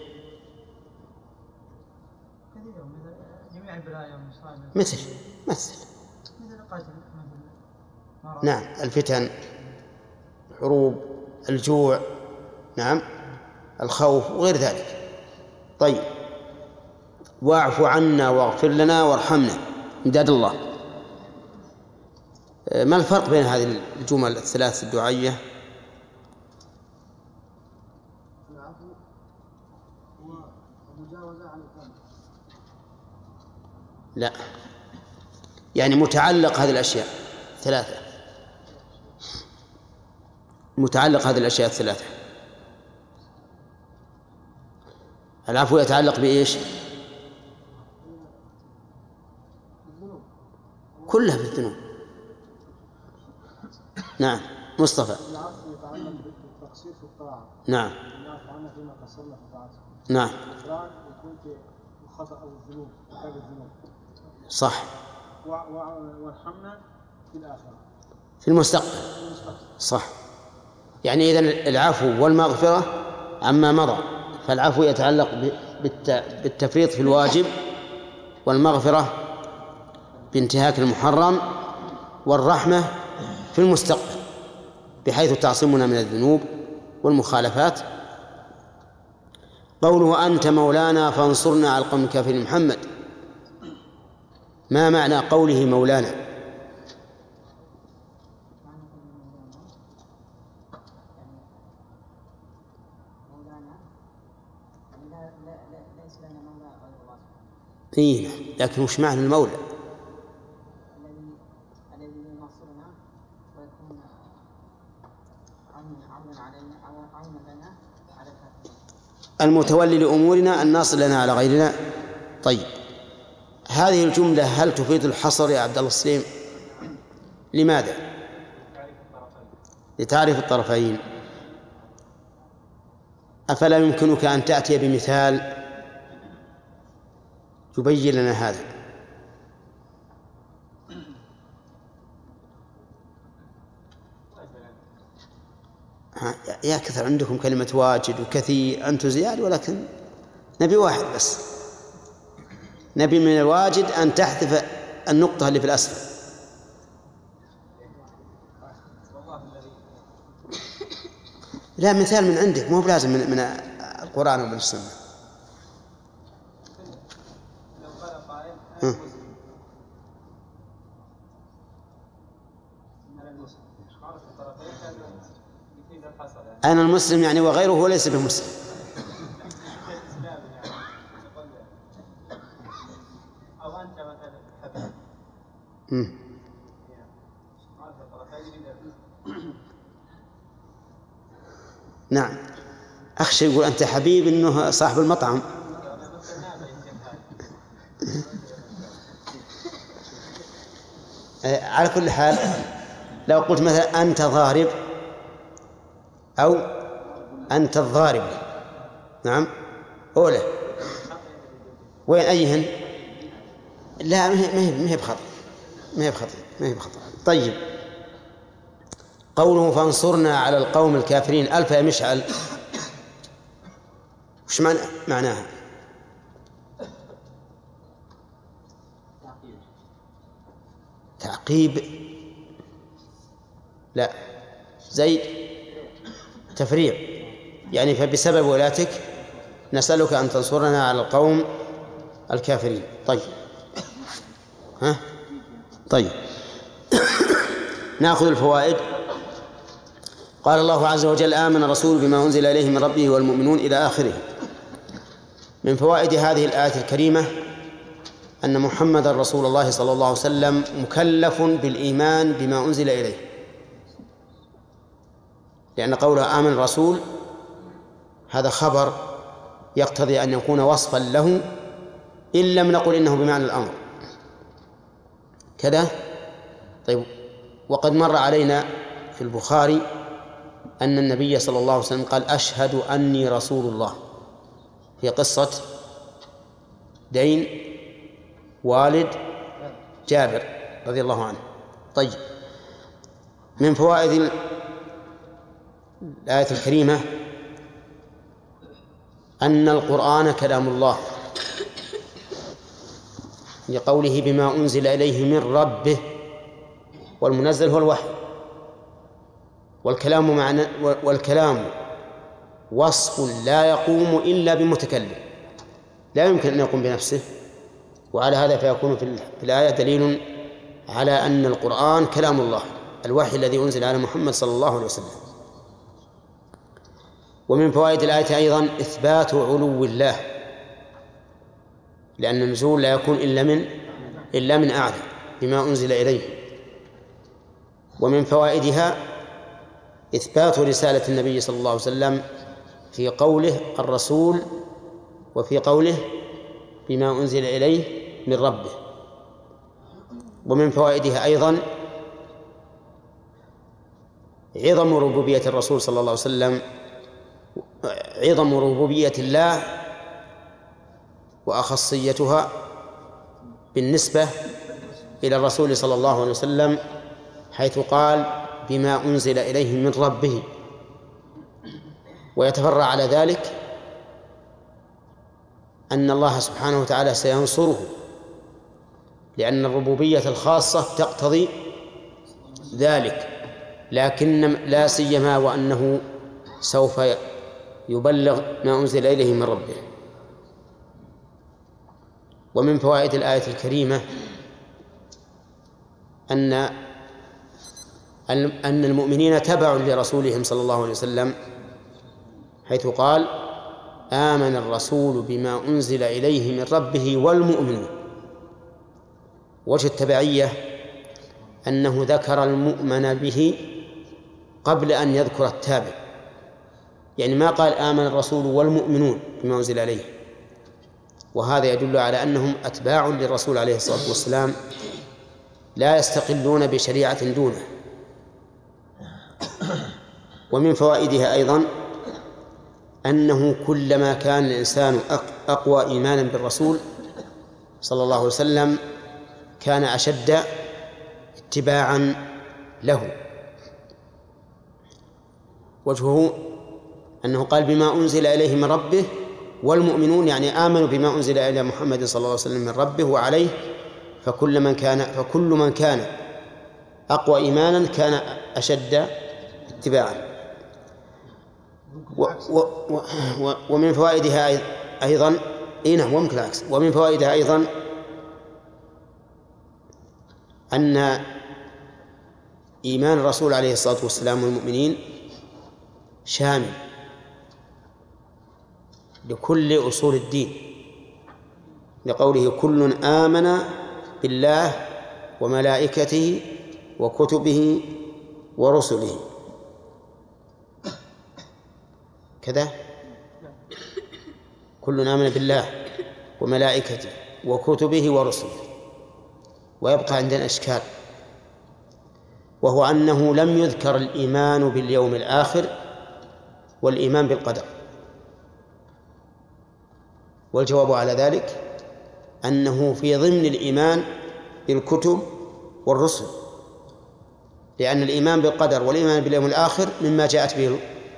كثير، مثل جميع البلايا والمصائب، مثل القتل، مثل نعم الفتن، الحروب، الجوع، نعم الخوف وغير ذلك. طيب، واعف عنا واغفر لنا وارحمنا، امداد الله. ما الفرق بين هذه الجمل الثلاث الدعائية؟ العفو ومجاوزة عن الذنب. لا، يعني متعلق هذه الأشياء ثلاثة، متعلق هذه الأشياء الثلاثة. العفو يتعلق بإيش؟ كلها بالذنوب. نعم مصطفى. العفو يتعلق بالتقصير في الطاعة. نعم. نعفو عنه فيما قصرنا في طاعته. نعم. الغفران يكون في الخطأ أو الذنوب، كتاب الذنوب. صح. وارحمنا في الآخرة، في المستقبل. صح. يعني إذن العفو والمغفرة عما مضى، فالعفو يتعلق بالتفريط في الواجب، والمغفرة بانتهاك المحرم، والرحمة في المستقبل بحيث تعصمنا من الذنوب والمخالفات. قوله أنت مولانا فانصرنا على القوم الكافرين. محمد، ما معنى قوله مولانا؟ إيه، لكن وش معنى المولى؟ الذي ينصرنا ويكون عونا علينا أو عونا لنا على الكافرين، المتولي لأمورنا الناصر لنا على غيرنا. طيب، هذه الجملة هل تفيد الحصر يا عبد الله السليم؟ لماذا؟ لتعرف الطرفين. أفلا يمكنك أن تأتي بمثال يبين لنا هذا؟ يا كثر عندكم كلمة واجد وكثير، أنتم زياد، ولكن نبي واحد بس. نبي من الواجد أن تحذف النقطة اللي في الأسفل. لا، مثال من عندك، مو بلازم من القرآن ومن السنة. أنا المسلم يعني وغيره هو ليس بمسلم. أو أنت مثلا نعم، أخشى يقول أنت حبيب إنه صاحب المطعم. على كل حال، لو قلت مثلا أنت ضارب أو أنت الضارب، نعم، أولى وين أيهن؟ لا، ما هي بخطأ. طيب، قوله فانصرنا على القوم الكافرين، ألف يا مشعل، وش معناها؟ تعقيب؟ لا، زيد تفريع، يعني فبسبب ولاتك نسألك أن تنصرنا على القوم الكافرين. طيب نأخذ الفوائد. قال الله عز وجل آمن الرسول بما أنزل إليه من ربه والمؤمنون إلى آخره. من فوائد هذه الآية الكريمة أن محمد رسول الله صلى الله عليه وسلم مكلف بالإيمان بما أنزل إليه، لأن قوله آمن الرسول هذا خبر يقتضي أن يكون وصفا له، إن لم نقل إنه بمعنى الأمر كذا. طيب، وقد مر علينا في البخاري أن النبي صلى الله عليه وسلم قال أشهد أني رسول الله في قصة دين والد جابر رضي الله عنه. طيب، من فوائد الآية الكريمة أن القرآن كلام الله لقوله بما أنزل إليه من ربه، والمنزل هو الوحي، والكلام وصف لا يقوم إلا بمتكلم، لا يمكن أن يقوم بنفسه. وعلى هذا فيكون في الآية دليل على أن القرآن كلام الله، الوحي الذي أنزل على محمد صلى الله عليه وسلم. ومن فوائد الآية أيضا إثبات علو الله، لأن النزول لا يكون إلا من أعلى بما أنزل إليه. ومن فوائدها إثبات رسالة النبي صلى الله عليه وسلم في قوله الرسول، وفي قوله بما أنزل إليه من ربه. ومن فوائدها أيضا عظم ربوبية الرسول صلى الله عليه وسلم، عظم ربوبية الله وأخصيتها بالنسبة إلى الرسول صلى الله عليه وسلم، حيث قال بما أنزل إليه من ربه. ويتفرع على ذلك أن الله سبحانه وتعالى سينصره، لأن الربوبية الخاصة تقتضي ذلك، لكن لا سيما وأنه سوف يبلغ ما أنزل إليه من ربه. ومن فوائد الآية الكريمة أن المؤمنين تبع لرسولهم صلى الله عليه وسلم، حيث قال آمن الرسول بما أنزل إليه من ربه والمؤمنون. وجه التبعية أنه ذكر المؤمن به قبل أن يذكر التابع، يعني ما قال آمن الرسول والمؤمنون بما أنزل إليه، وهذا يدل على أنهم أتباع للرسول عليه الصلاة والسلام، لا يستقلون بشريعة دونه. ومن فوائدها أيضا أنه كلما كان الإنسان أقوى إيمانا بالرسول صلى الله عليه وسلم كان أشد اتباعا له. وجهه أنه قال بما أنزل إليه من ربه والمؤمنون، يعني آمنوا بما أنزل إلى محمد صلى الله عليه وسلم من ربه وعليه، فكل من كان أقوى إيمانا كان أشد اتباعا. ومن فوائدها أيضا وممكن العكس. ومن فوائدها أيضا أن إيمان الرسول عليه الصلاة والسلام والمؤمنين شامل لكل أصول الدين، لقوله كل آمن بالله وملائكته وكتبه ورسله كذا، كل آمن بالله وملائكته وكتبه ورسله. ويبقى عندنا إشكال، وهو أنه لم يذكر الإيمان باليوم الآخر والإيمان بالقدر. والجواب على ذلك أنه في ضمن الإيمان بالكتب والرسل، لأن الإيمان بالقدر والإيمان باليوم الآخر مما جاءت به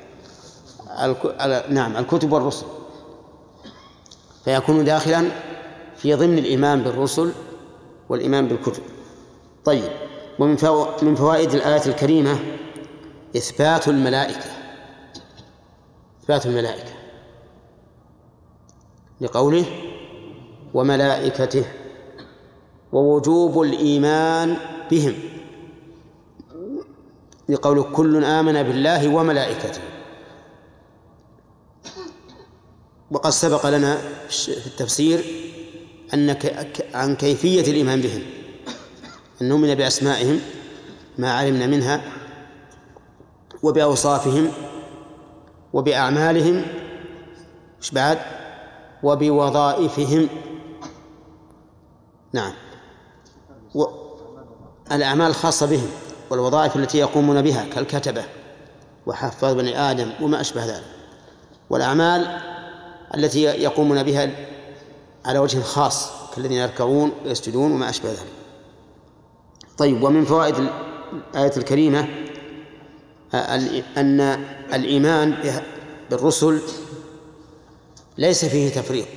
الكتب والرسل، فيكون داخلا في ضمن الإيمان بالرسل والإيمان بالكتب. طيب، ومن فوائد الآية الكريمة إثبات الملائكة، لقوله وملائكته، ووجوب الإيمان بهم لقوله كل آمن بالله وملائكته. وقد سبق لنا في التفسير عن كيفية الإيمان بهم، أن نؤمن بأسمائهم ما علمنا منها، وبأوصافهم، وبأعمالهم، إيش بعد؟ وبوظائفهم. نعم، الأعمال الخاصة بهم والوظائف التي يقومون بها كالكتبة وحفاظ بني آدم وما أشبه ذلك، والأعمال التي يقومون بها على وجه خاص كالذين يركعون ويسجدون وما أشبه ذلك. طيب، ومن فوائد الآية الكريمة أن الإيمان بالرسل ليس فيه تفريق.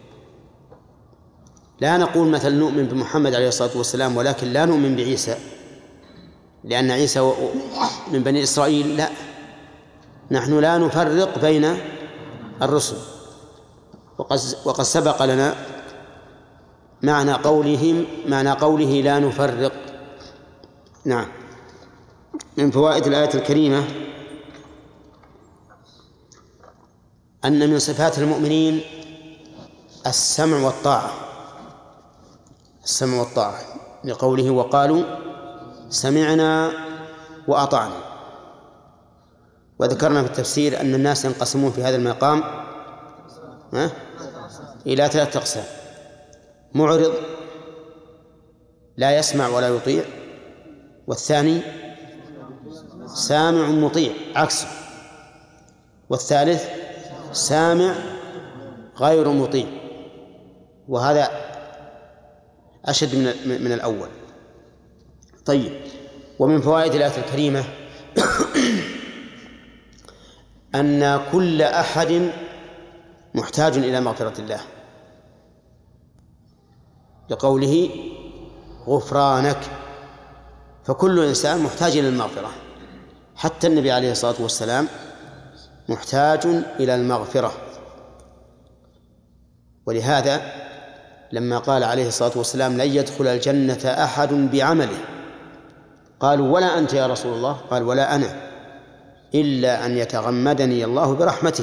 لا نقول مثلا نؤمن بمحمد عليه الصلاة والسلام ولكن لا نؤمن بعيسى لأن عيسى من بني إسرائيل، لا، نحن لا نفرق بين الرسل. وقد سبق لنا معنى قوله لا نفرق. نعم. من فوائد الآية الكريمة أن من صفات المؤمنين السمع والطاعة، السمع والطاعة، لقوله وقالوا سمعنا وأطعنا. وذكرنا في التفسير أن الناس ينقسمون في هذا المقام إلى 3 أقسام: معرض لا يسمع ولا يطيع، والثاني سامع مطيع عكسه، والثالث سامع غير مطيع، وهذا أشد من الأول. طيب، ومن فوائد الآية الكريمة أن كل أحد محتاج إلى مغفرة الله، لقوله غفرانك، فكل إنسان محتاج إلى المغفرة، حتى النبي عليه الصلاة والسلام محتاج إلى المغفرة. ولهذا لما قال عليه الصلاة والسلام لن يدخل الجنة أحد بعمله، قالوا ولا أنت يا رسول الله؟ قال ولا أنا، إلا أن يتغمدني الله برحمته.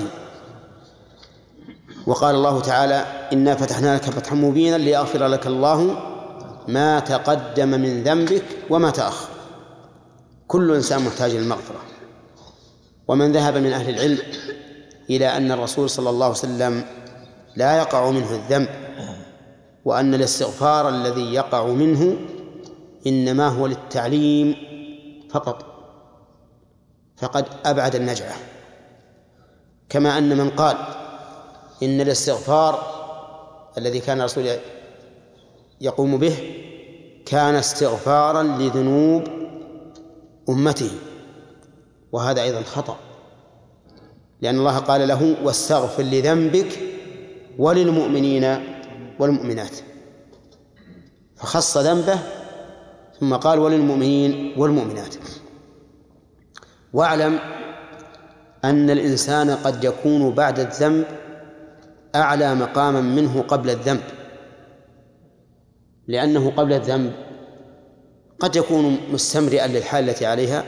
وقال الله تعالى إنا فتحنا لك فتحا مبينا ليغفر لك الله ما تقدم من ذنبك وما تأخر. كل إنسان محتاج للمغفرة. ومن ذهب من أهل العلم إلى أن الرسول صلى الله عليه وسلم لا يقع منه الذنب، وأن الاستغفار الذي يقع منه إنما هو للتعليم فقط، فقد أبعد النجعة. كما أن من قال إن الاستغفار الذي كان الرسول يقوم به كان استغفارا لذنوب أمته، وهذا أيضا خطأ، لأن الله قال له واستغفر لذنبك وللمؤمنين والمؤمنات، فخص ذنبه ثم قال وللمؤمنين والمؤمنات. واعلم أن الإنسان قد يكون بعد الذنب أعلى مقاما منه قبل الذنب، لأنه قبل الذنب قد يكون مستمرئا للحال التي عليها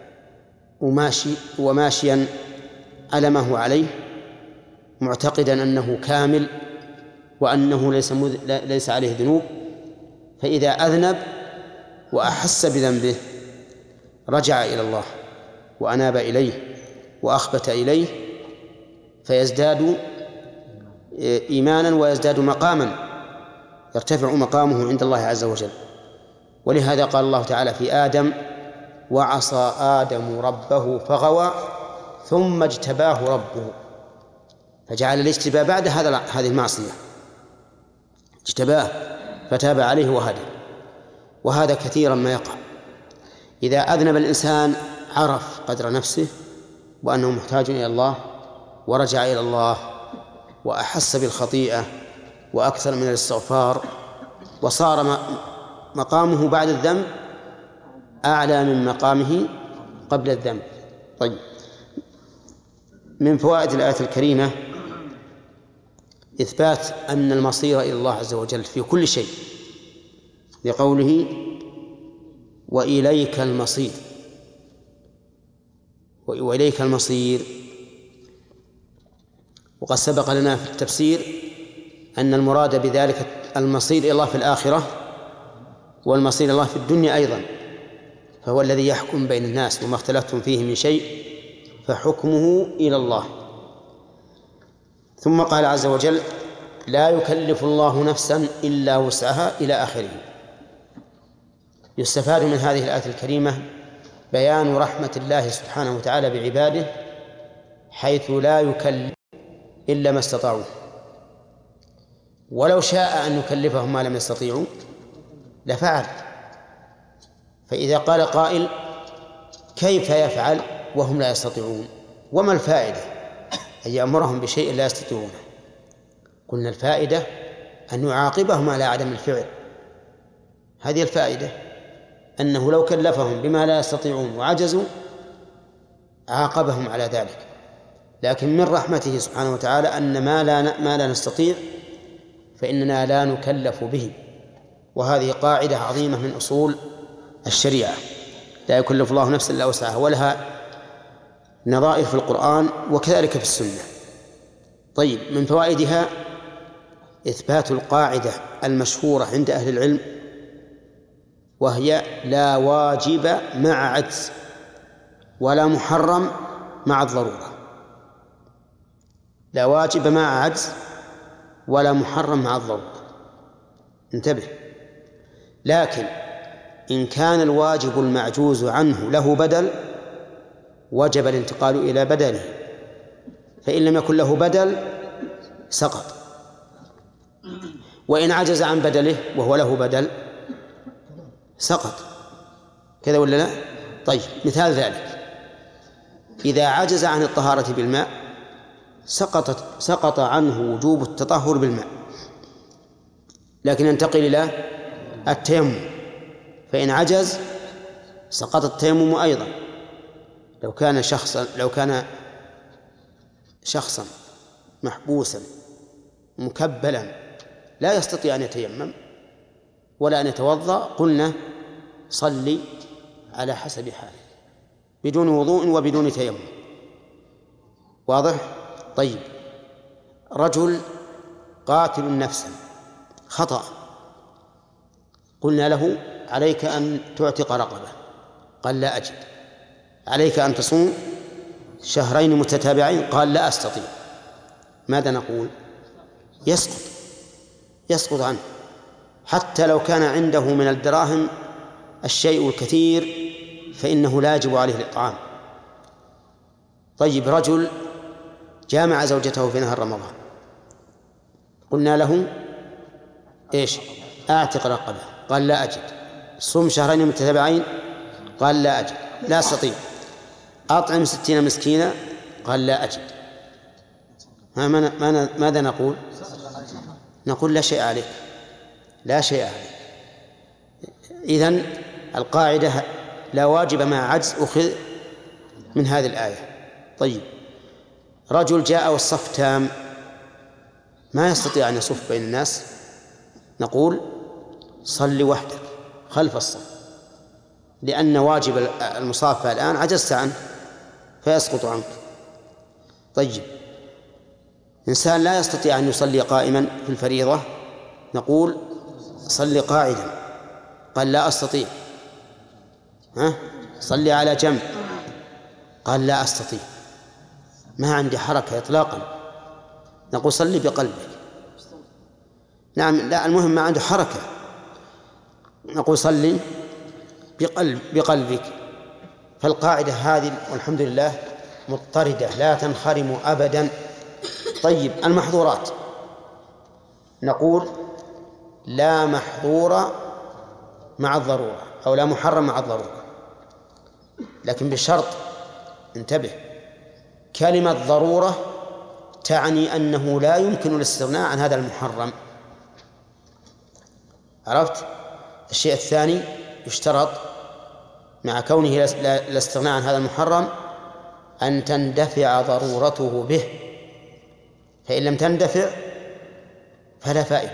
وماشيا على ما هو عليه، معتقدا أنه كامل وأنه ليس عليه ذنوب، فإذا أذنب وأحس بذنبه رجع إلى الله وأناب إليه وأخبت إليه، فيزداد إيمانا ويزداد مقاما، يرتفع مقامه عند الله عز وجل. ولهذا قال الله تعالى في آدم وعصى آدم ربه فغوى ثم اجتباه ربه، فجعل الاجتباء بعد هذه المعصية، اجتباه فتاب عليه وهدى. وهذا كثيرا ما يقع، إذا أذنب الإنسان عرف قدر نفسه وأنه محتاج إلى الله ورجع إلى الله وأحس بالخطيئة وأكثر من الاستغفار، وصار مقامه بعد الذنب أعلى من مقامه قبل الذنب. طيب، من فوائد الآية الكريمة إثبات أن المصير إلى الله عز وجل في كل شيء، لقوله وإليك المصير. وإليك المصير، وقد سبق لنا في التفسير أن المراد بذلك المصير إلى الله في الآخرة والمصير إلى الله في الدنيا أيضا، فهو الذي يحكم بين الناس، وما اختلفتم فيه من شيء فحكمه إلى الله. ثم قال عز وجل لا يكلف الله نفسا إلا وسعها إلى آخره. يستفاد من هذه الآية الكريمة بيان رحمة الله سبحانه وتعالى بعباده، حيث لا يكلف إلا ما استطاعوا، ولو شاء أن يكلفهم ما لم يستطيعوا لفعل. فإذا قال قائل كيف يفعل وهم لا يستطيعون؟ وما الفائدة أن يأمرهم بشيء لا يستطيعونه؟ قلنا الفائدة أن يعاقبهم على عدم الفعل، هذه الفائدة، أنه لو كلفهم بما لا يستطيعون وعجزوا عاقبهم على ذلك. لكن من رحمته سبحانه وتعالى أن ما لا نستطيع فإننا لا نكلف به، وهذه قاعدة عظيمة من أصول الشريعة، لا يكلف الله نفسا إلا وسعها، ولها نظائر في القرآن وكذلك في السنة. طيب، من فوائدها إثبات القاعدة المشهورة عند أهل العلم، وهي لا واجب مع عجز ولا محرم مع الضرورة. لا واجب مع عجز ولا محرم مع الضرورة، انتبه. لكن إن كان الواجب المعجوز عنه له بدل وجب الانتقال إلى بدله، فإن لم يكن له بدل سقط، وإن عجز عن بدله وهو له بدل سقط، كذا ولا لا؟ طيب، مثال ذلك إذا عجز عن الطهارة بالماء سقط عنه وجوب التطهر بالماء، لكن ينتقل إلى التيمم، فإن عجز سقط التيمم أيضا. لو كان شخصا محبوسا مكبلا لا يستطيع أن يتيمم ولا أن يتوضأ، قلنا صلي على حسب حاله بدون وضوء وبدون تيمم. واضح؟ طيب، رجل قاتل نفسا خطأ، قلنا له عليك أن تعتق رقبة، قال لا أجد. عليك أن تصوم شهرين متتابعين، قال لا أستطيع. ماذا نقول؟ يسقط عنه، حتى لو كان عنده من الدراهم الشيء الكثير فإنه لا يجب عليه الإطعام. طيب، رجل جامع زوجته في نهار رمضان، قلنا له إيش؟ أعتق رقبة، قال لا أجد. صوم شهرين متتابعين، قال لا أجد، لا أستطيع. أطعم 60 مسكينة، قال لا أجد. ماذا نقول؟ نقول لا شيء عليك، لا شيء عليك. إذن القاعدة لا واجب مع عجز أخذ من هذه الآية. طيب، رجل جاء والصف تام ما يستطيع أن يصف بين الناس، نقول صل وحدك خلف الصف، لأن واجب المصافة الآن عجزت عنه فيسقط عنك. طيب، إنسان لا يستطيع أن يصلي قائما في الفريضة، نقول صل قاعدا، قال لا أستطيع. صلي على جنب، قال لا أستطيع، ما عندي حركة إطلاقا، نقول صلي بقلبك. نعم، لا، المهم ما عنده حركة، نقول صلي بقلبك. فالقاعدة هذه والحمد لله مضطردة لا تنخرم أبدا. طيب، المحظورات نقول لا محظور مع الضرورة أو لا محرم مع الضرورة، لكن بشرط، انتبه، كلمة ضرورة تعني أنه لا يمكن الاستغناء عن هذا المحرم. عرفت؟ الشيء الثاني يشترط مع كونه الاستغناء عن هذا المحرم أن تندفع ضرورته به، فإن لم تندفع فلا فائدة.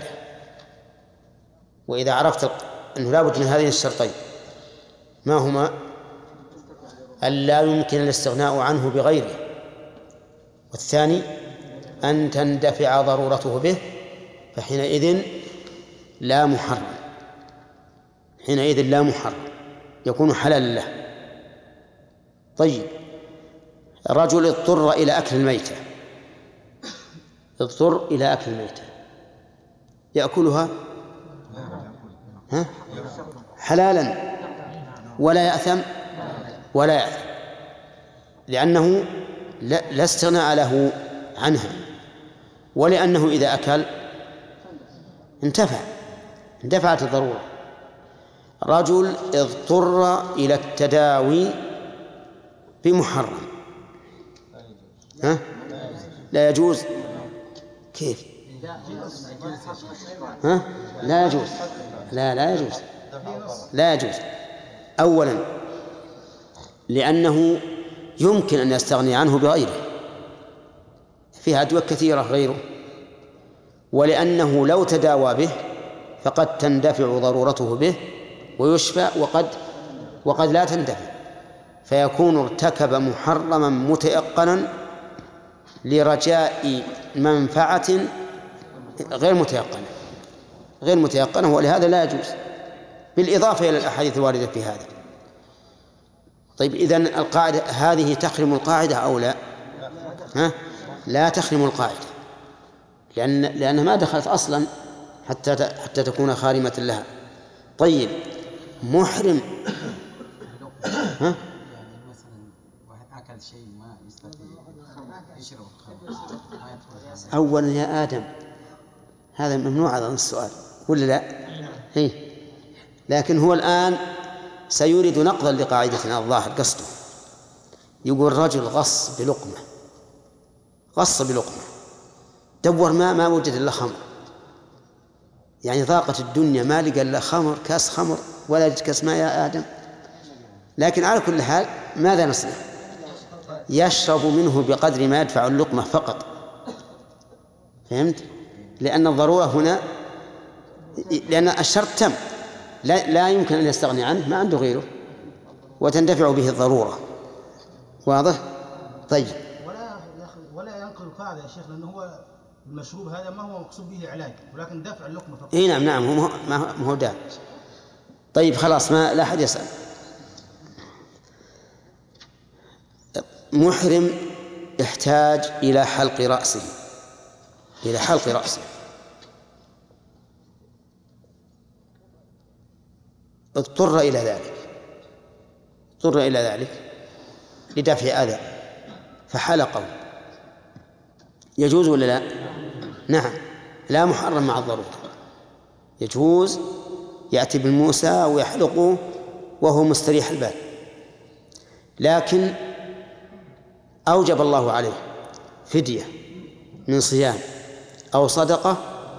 وإذا عرفت أنه لا بد من هذين الشرطين، ما هما؟ أن لا يمكن الاستغناء عنه بغيره، والثاني أن تندفع ضرورته به، فحينئذ لا محرم، حينئذ لا محرم، يكون حلالا له. طيب، الرجل اضطر إلى أكل الميتة، اضطر إلى أكل الميتة، يأكلها حلالا ولا يأثم ولا يأثم، لأنه لا استغناء له عنها، ولأنه إذا أكل انتفعت الضرورة. رجل اضطر إلى التداوي بمحرم، لا يجوز. كيف؟ ها؟ لا يجوز. لا يجوز. لا يجوز. أولا لأنه يمكن أن يستغني عنه بغيره، فيها أدوية كثيرة غيره، ولأنه لو تداوى به فقد تندفع ضرورته به ويشفى وقد لا تندفع، فيكون ارتكب محرما متيقنا لرجاء منفعة غير متيقنة، ولهذا لا يجوز، بالإضافة إلى الأحاديث الواردة في هذا. طيب إذن القاعدة هذه تخرم القاعدة أو لا؟ لا تخرم القاعدة، لأنها ما دخلت أصلا حتى تكون خارمة لها. طيب محرم يعني مثلا واحد أكل شيء ما يستطيع يشرب الخمر. أولا يا آدم هذا ممنوع هذا السؤال ولا لا؟ إيه. لكن هو الآن سيريد نقضا لقاعدتنا الظاهر قصده، يقول رجل غص بلقمة دور ما وجد إلا خمر، يعني ضاقت الدنيا ما لقى إلا خمر، كاس خمر ولا يجد كاس ماء يا آدم. لكن على كل حال ماذا نصنع؟ يشرب منه بقدر ما يدفع اللقمة فقط، فهمت؟ لأن الضرورة هنا، لأن الشرط تم، لا يمكن أن يستغني عنه، ما عنده غيره وتندفع به الضرورة. واضح؟ طيب. ولا ينقل القاعدة يا شيخ، لأنه هو المشروب هذا ما هو مقصود به علاج، ولكن دفع اللقمة فقط. إيه نعم هو دافع. طيب خلاص لا أحد يسأل. محرم يحتاج إلى حلق رأسه، اضطر إلى ذلك لدفع أذى فحلقه، يجوز ولا لا؟ نعم، لا محرم مع الضرورة، يجوز، يأتي بالموسى ويحلقه وهو مستريح البال، لكن أوجب الله عليه فدية من صيام أو صدقة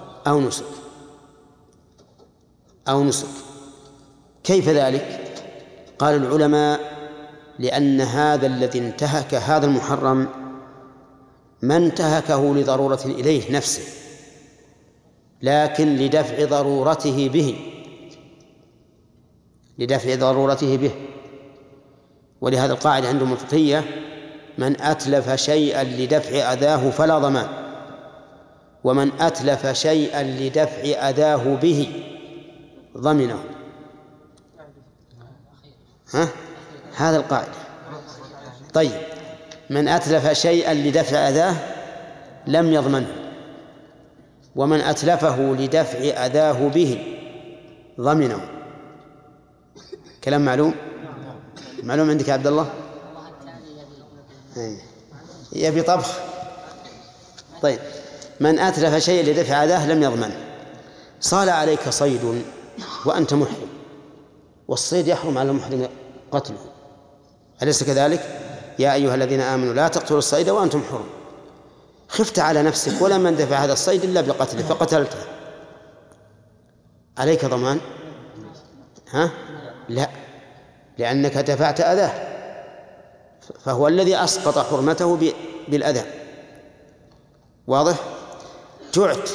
أو نسك. كيف ذلك؟ قال العلماء لأن هذا الذي انتهك هذا المحرم ما انتهكه لضرورة إليه نفسه، لكن لدفع ضرورته به، ولهذا القاعدة عندهم الفقهية: من أتلف شيئا لدفع أذاه فلا ضمان، ومن أتلف شيئا لدفع أذاه به ضمنه. هذا القاعدة. طيب من أتلف شيئا لدفع أذاه لم يضمنه، ومن أتلفه لدفع أذاه به ضمنه. كلام معلوم عندك يا عبد الله؟ يبي طبخ. طيب من أتلف شيئا لدفع أذاه لم يضمنه. صال عليك صيد وأنت محرم، والصيد يحرم على المحرم قتله، أليس كذلك؟ يا أيها الذين آمنوا لا تقتلوا الصيد وأنتم حرم. خفت على نفسك ولم يندفع هذا الصيد إلا بقتله فقتلته، عليك ضمان؟ لا، لأنك دفعت أذاه، فهو الذي أسقط حرمته بالأذى. واضح؟ جعت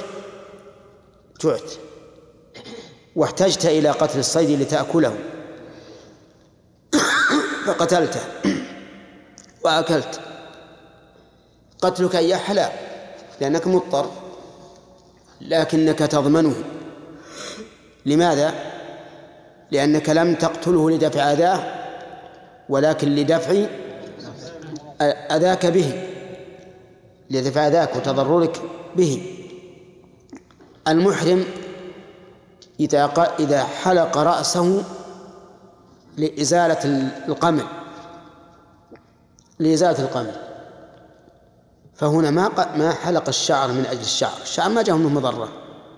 واحتجت إلى قتل الصيد لتأكله فقتلته وأكلت، قتلك إياه حلال لأنك مضطر، لكنك تضمنه. لماذا؟ لأنك لم تقتله لدفع أذاه، ولكن لدفع أذاك به، لدفع أذاك وتضررك به. المحرم إذا حلق رأسه لإزالة القمل فهنا ما حلق الشعر من أجل الشعر ما جاء منه مضرة،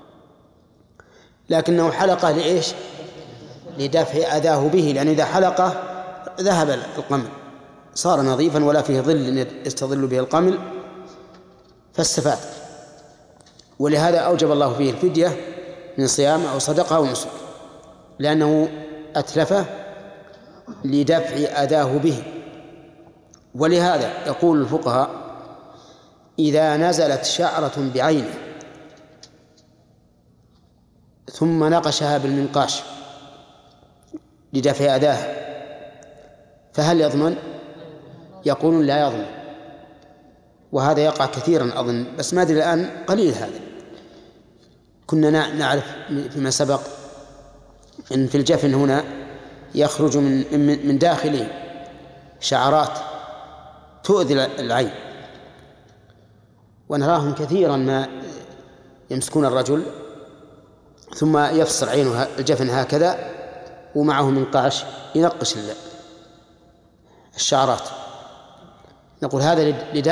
لكنه حلقه لإيش؟ لدفع أذاه به، لأن إذا حلقه ذهب القمل، صار نظيفا ولا فيه ظل يستظل به القمل فاستفاد. ولهذا أوجب الله فيه الفدية من صيام أو صدقة أو نسك، لأنه أتلفه لدفع أداه به. ولهذا يقول الفقهاء إذا نزلت شعرة بعينه ثم نقشها بالمنقاش لدفع أداه فهل يضمن؟ يقولون لا يضمن. وهذا يقع كثيرا أظن، بس ما أدري الآن قليل هذا. كنا نعرف فيما سبق أن في الجفن هنا يخرج من داخله شعرات تؤذي العين، ونراهم كثيرا ما يمسكون الرجل ثم يفصل عينه الجفن هكذا ومعه منقاش ينقش الشعرات. نقول هذا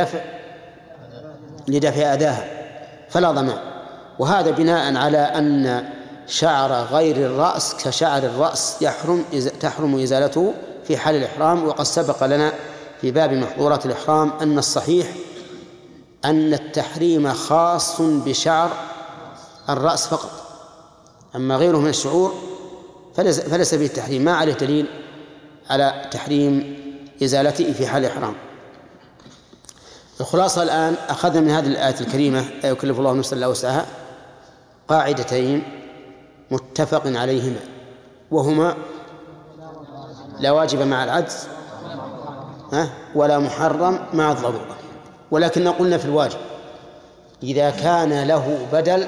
لدفع أداها فلا ضمان. وهذا بناء على أن شعر غير الرأس كشعر الرأس تحرم إزالته في حال الإحرام. وقد سبق لنا في باب محظورات الإحرام أن الصحيح أن التحريم خاص بشعر الرأس فقط، أما غيره من الشعور فليس فيه التحريم، ما عليه دليل على تحريم إزالته في حال الإحرام. الخلاصة الآن أخذنا من هذه الآية الكريمة لا يكلف الله نفسا إلا وسعها قاعدتين متفق عليهما، وهما لا واجب مع العجز ولا محرم مع الضرورة. ولكن قلنا في الواجب إذا كان له بدل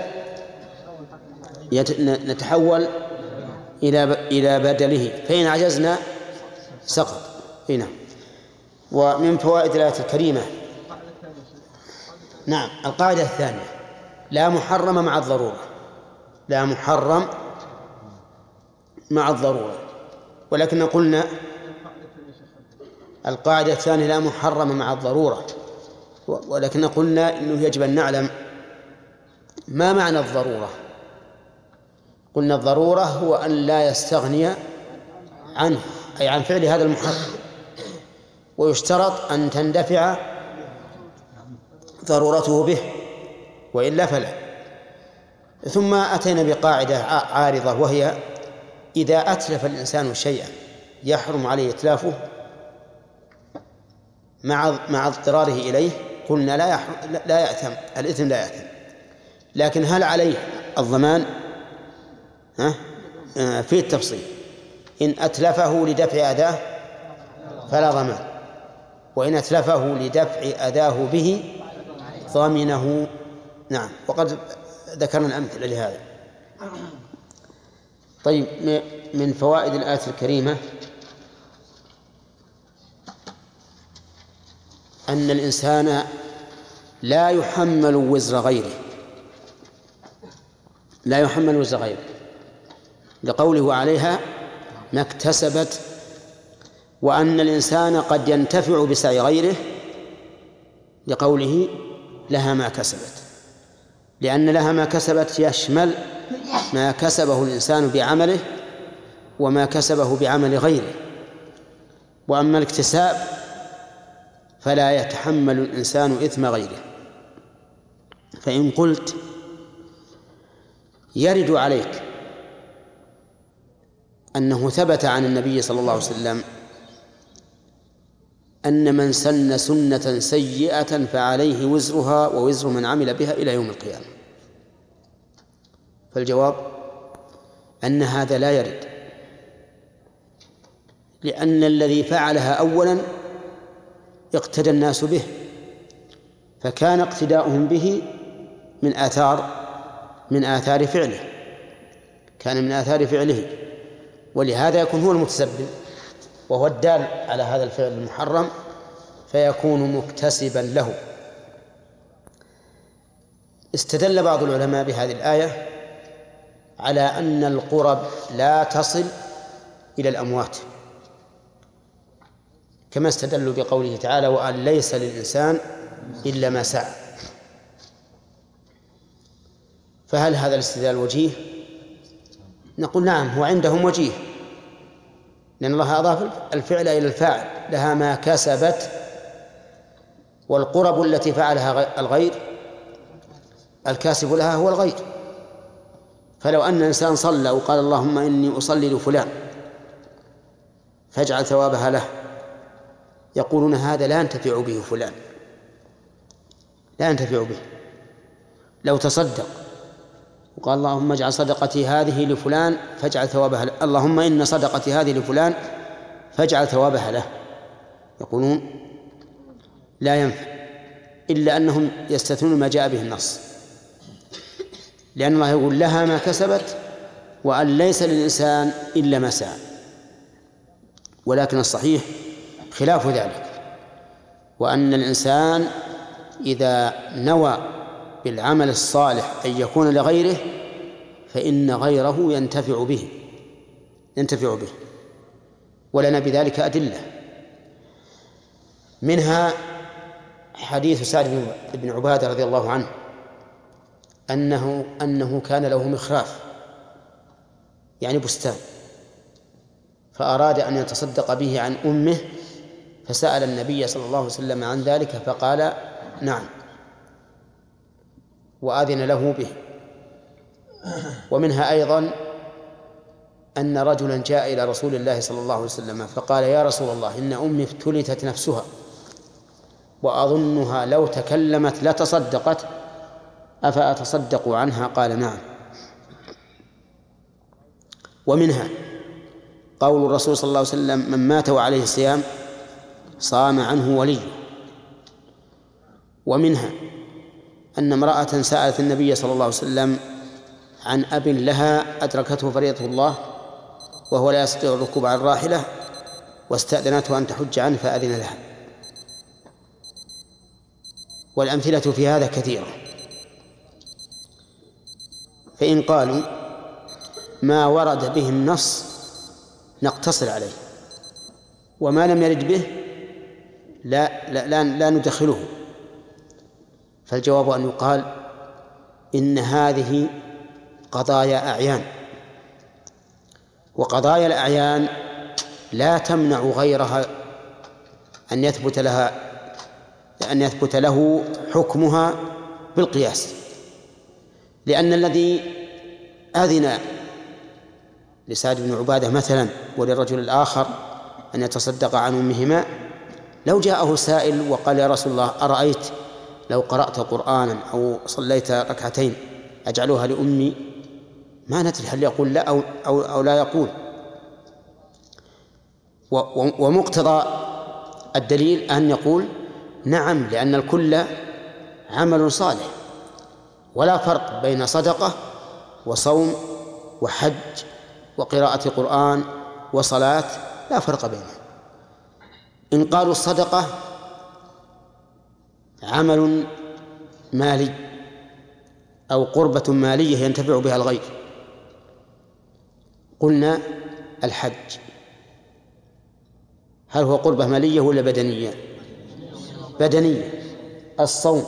نتحول إلى بدله، فإن عجزنا سقط. هنا ومن فوائد الآية الكريمة نعم القاعدة الثانية لا محرم مع الضرورة، لا محرم مع الضرورة. ولكن قلنا القاعدة الثانية لا محرم مع الضرورة، ولكن قلنا إنه يجب أن نعلم ما معنى الضرورة. قلنا الضرورة هو أن لا يستغني عنه أي عن فعل هذا المحرم، ويشترط أن تندفع ضرورته به وإلا فلا. ثم أتينا بقاعدة عارضة وهي إذا أتلف الإنسان شيئا يحرم عليه إتلافه مع اضطراره إليه قلنا لا يأثم، الإثم لا يأثم. لكن هل عليه الضمان؟ في التفصيل. إن أتلفه لدفع أداه فلا ضمان، وإن أتلفه لدفع أداه به ضامنه. نعم وقد ذكرنا الأمثلة لهذا. طيب من فوائد الآية الكريمة أن الإنسان لا يحمل وزر غيره، لا يحمل وزر غيره لقوله عليها ما اكتسبت، وأن الإنسان قد ينتفع بسعي غيره لقوله لها ما كسبت، لأن لها ما كسبت يشمل ما كسبه الإنسان بعمله وما كسبه بعمل غيره. وأما الاكتساب فلا يتحمل الإنسان إثم غيره. فإن قلت يرد عليك أنه ثبت عن النبي صلى الله عليه وسلم أن من سن سنة سيئة فعليه وزرها ووزر من عمل بها إلى يوم القيامة، فالجواب أن هذا لا يرد، لأن الذي فعلها أولا اقتدى الناس به، فكان اقتداؤهم به من آثار فعله، كان من آثار فعله، ولهذا يكون هو المتسبب وهو الدال على هذا الفعل المحرم، فيكون مكتسبا له. استدل بعض العلماء بهذه الآية على أن القرب لا تصل إلى الأموات، كما استدلوا بقوله تعالى وأن ليس للإنسان إلا ما سعى. فهل هذا الاستدلال وجيه؟ نقول نعم هو عندهم وجيه، لأن الله أضاف الفعل إلى الفاعل، لها ما كسبت، والقرب التي فعلها الغير الكاسب لها هو الغير. فلو أن إنسان صلى وقال اللهم إني أصلي لفلان فاجعل ثوابها له، يقولون هذا لا ينتفع به فلان، لا ينتفع به. لو تصدق وقال اللهم اجعل صدقتي هذه لفلان فاجعل ثوابها له، اللهم إن صدقتي هذه لفلان فاجعل ثوابها له، يقولون لا ينفع، إلا أنهم يستثنون ما جاء به النص، لأن الله يقول لها ما كسبت وأن ليس للإنسان إلا ما سعى. ولكن الصحيح خلاف ذلك، وأن الإنسان إذا نوى بالعمل الصالح أن يكون لغيره فإن غيره ينتفع به، ولنا بذلك أدلة. منها حديث سعد بن عبادة رضي الله عنه أنه كان له مخراف، يعني بستان، فأراد أن يتصدق به عن أمه، فسأل النبي صلى الله عليه وسلم عن ذلك فقال نعم، وآذن له به. ومنها أيضا أن رجلا جاء إلى رسول الله صلى الله عليه وسلم فقال يا رسول الله إن أمي افتلتت نفسها وأظنها لو تكلمت لتصدقت، أفأتصدق عنها؟ قال نعم. ومنها قول الرسول صلى الله عليه وسلم من مات وعليه صيام صام عنه وليه. ومنها أن امرأة سألت النبي صلى الله عليه وسلم عن أب لها أدركته فريضة الله وهو لا يستطيع الركوب على الراحلة، واستأذنته أن تحج عنه فأذن لها. والأمثلة في هذا كثيرة. فإن قالوا ما ورد به النص نقتصر عليه، وما لم يرد به لا ندخله، فالجواب أن يقال إن هذه قضايا أعيان، وقضايا الأعيان لا تمنع غيرها أن يثبت له حكمها بالقياس، لأن الذي أذن لسعد بن عبادة مثلا وللرجل الآخر أن يتصدق عن أمهما، لو جاءه سائل وقال يا رسول الله أرأيت لو قرأت قرآنا أو صليت ركعتين أجعلها لأمي، ما ندري هل يقول لا أو لا يقول. ومقتضى الدليل أن يقول نعم، لأن الكل عمل صالح، ولا فرق بين صدقة وصوم وحج وقراءة قرآن وصلاة، لا فرق بينهم. إن قالوا الصدقة عمل مالي أو قربة مالية ينتفع بها الغير، قلنا الحج هل هو قربة مالية ولا بدنية؟ بدنية. الصوم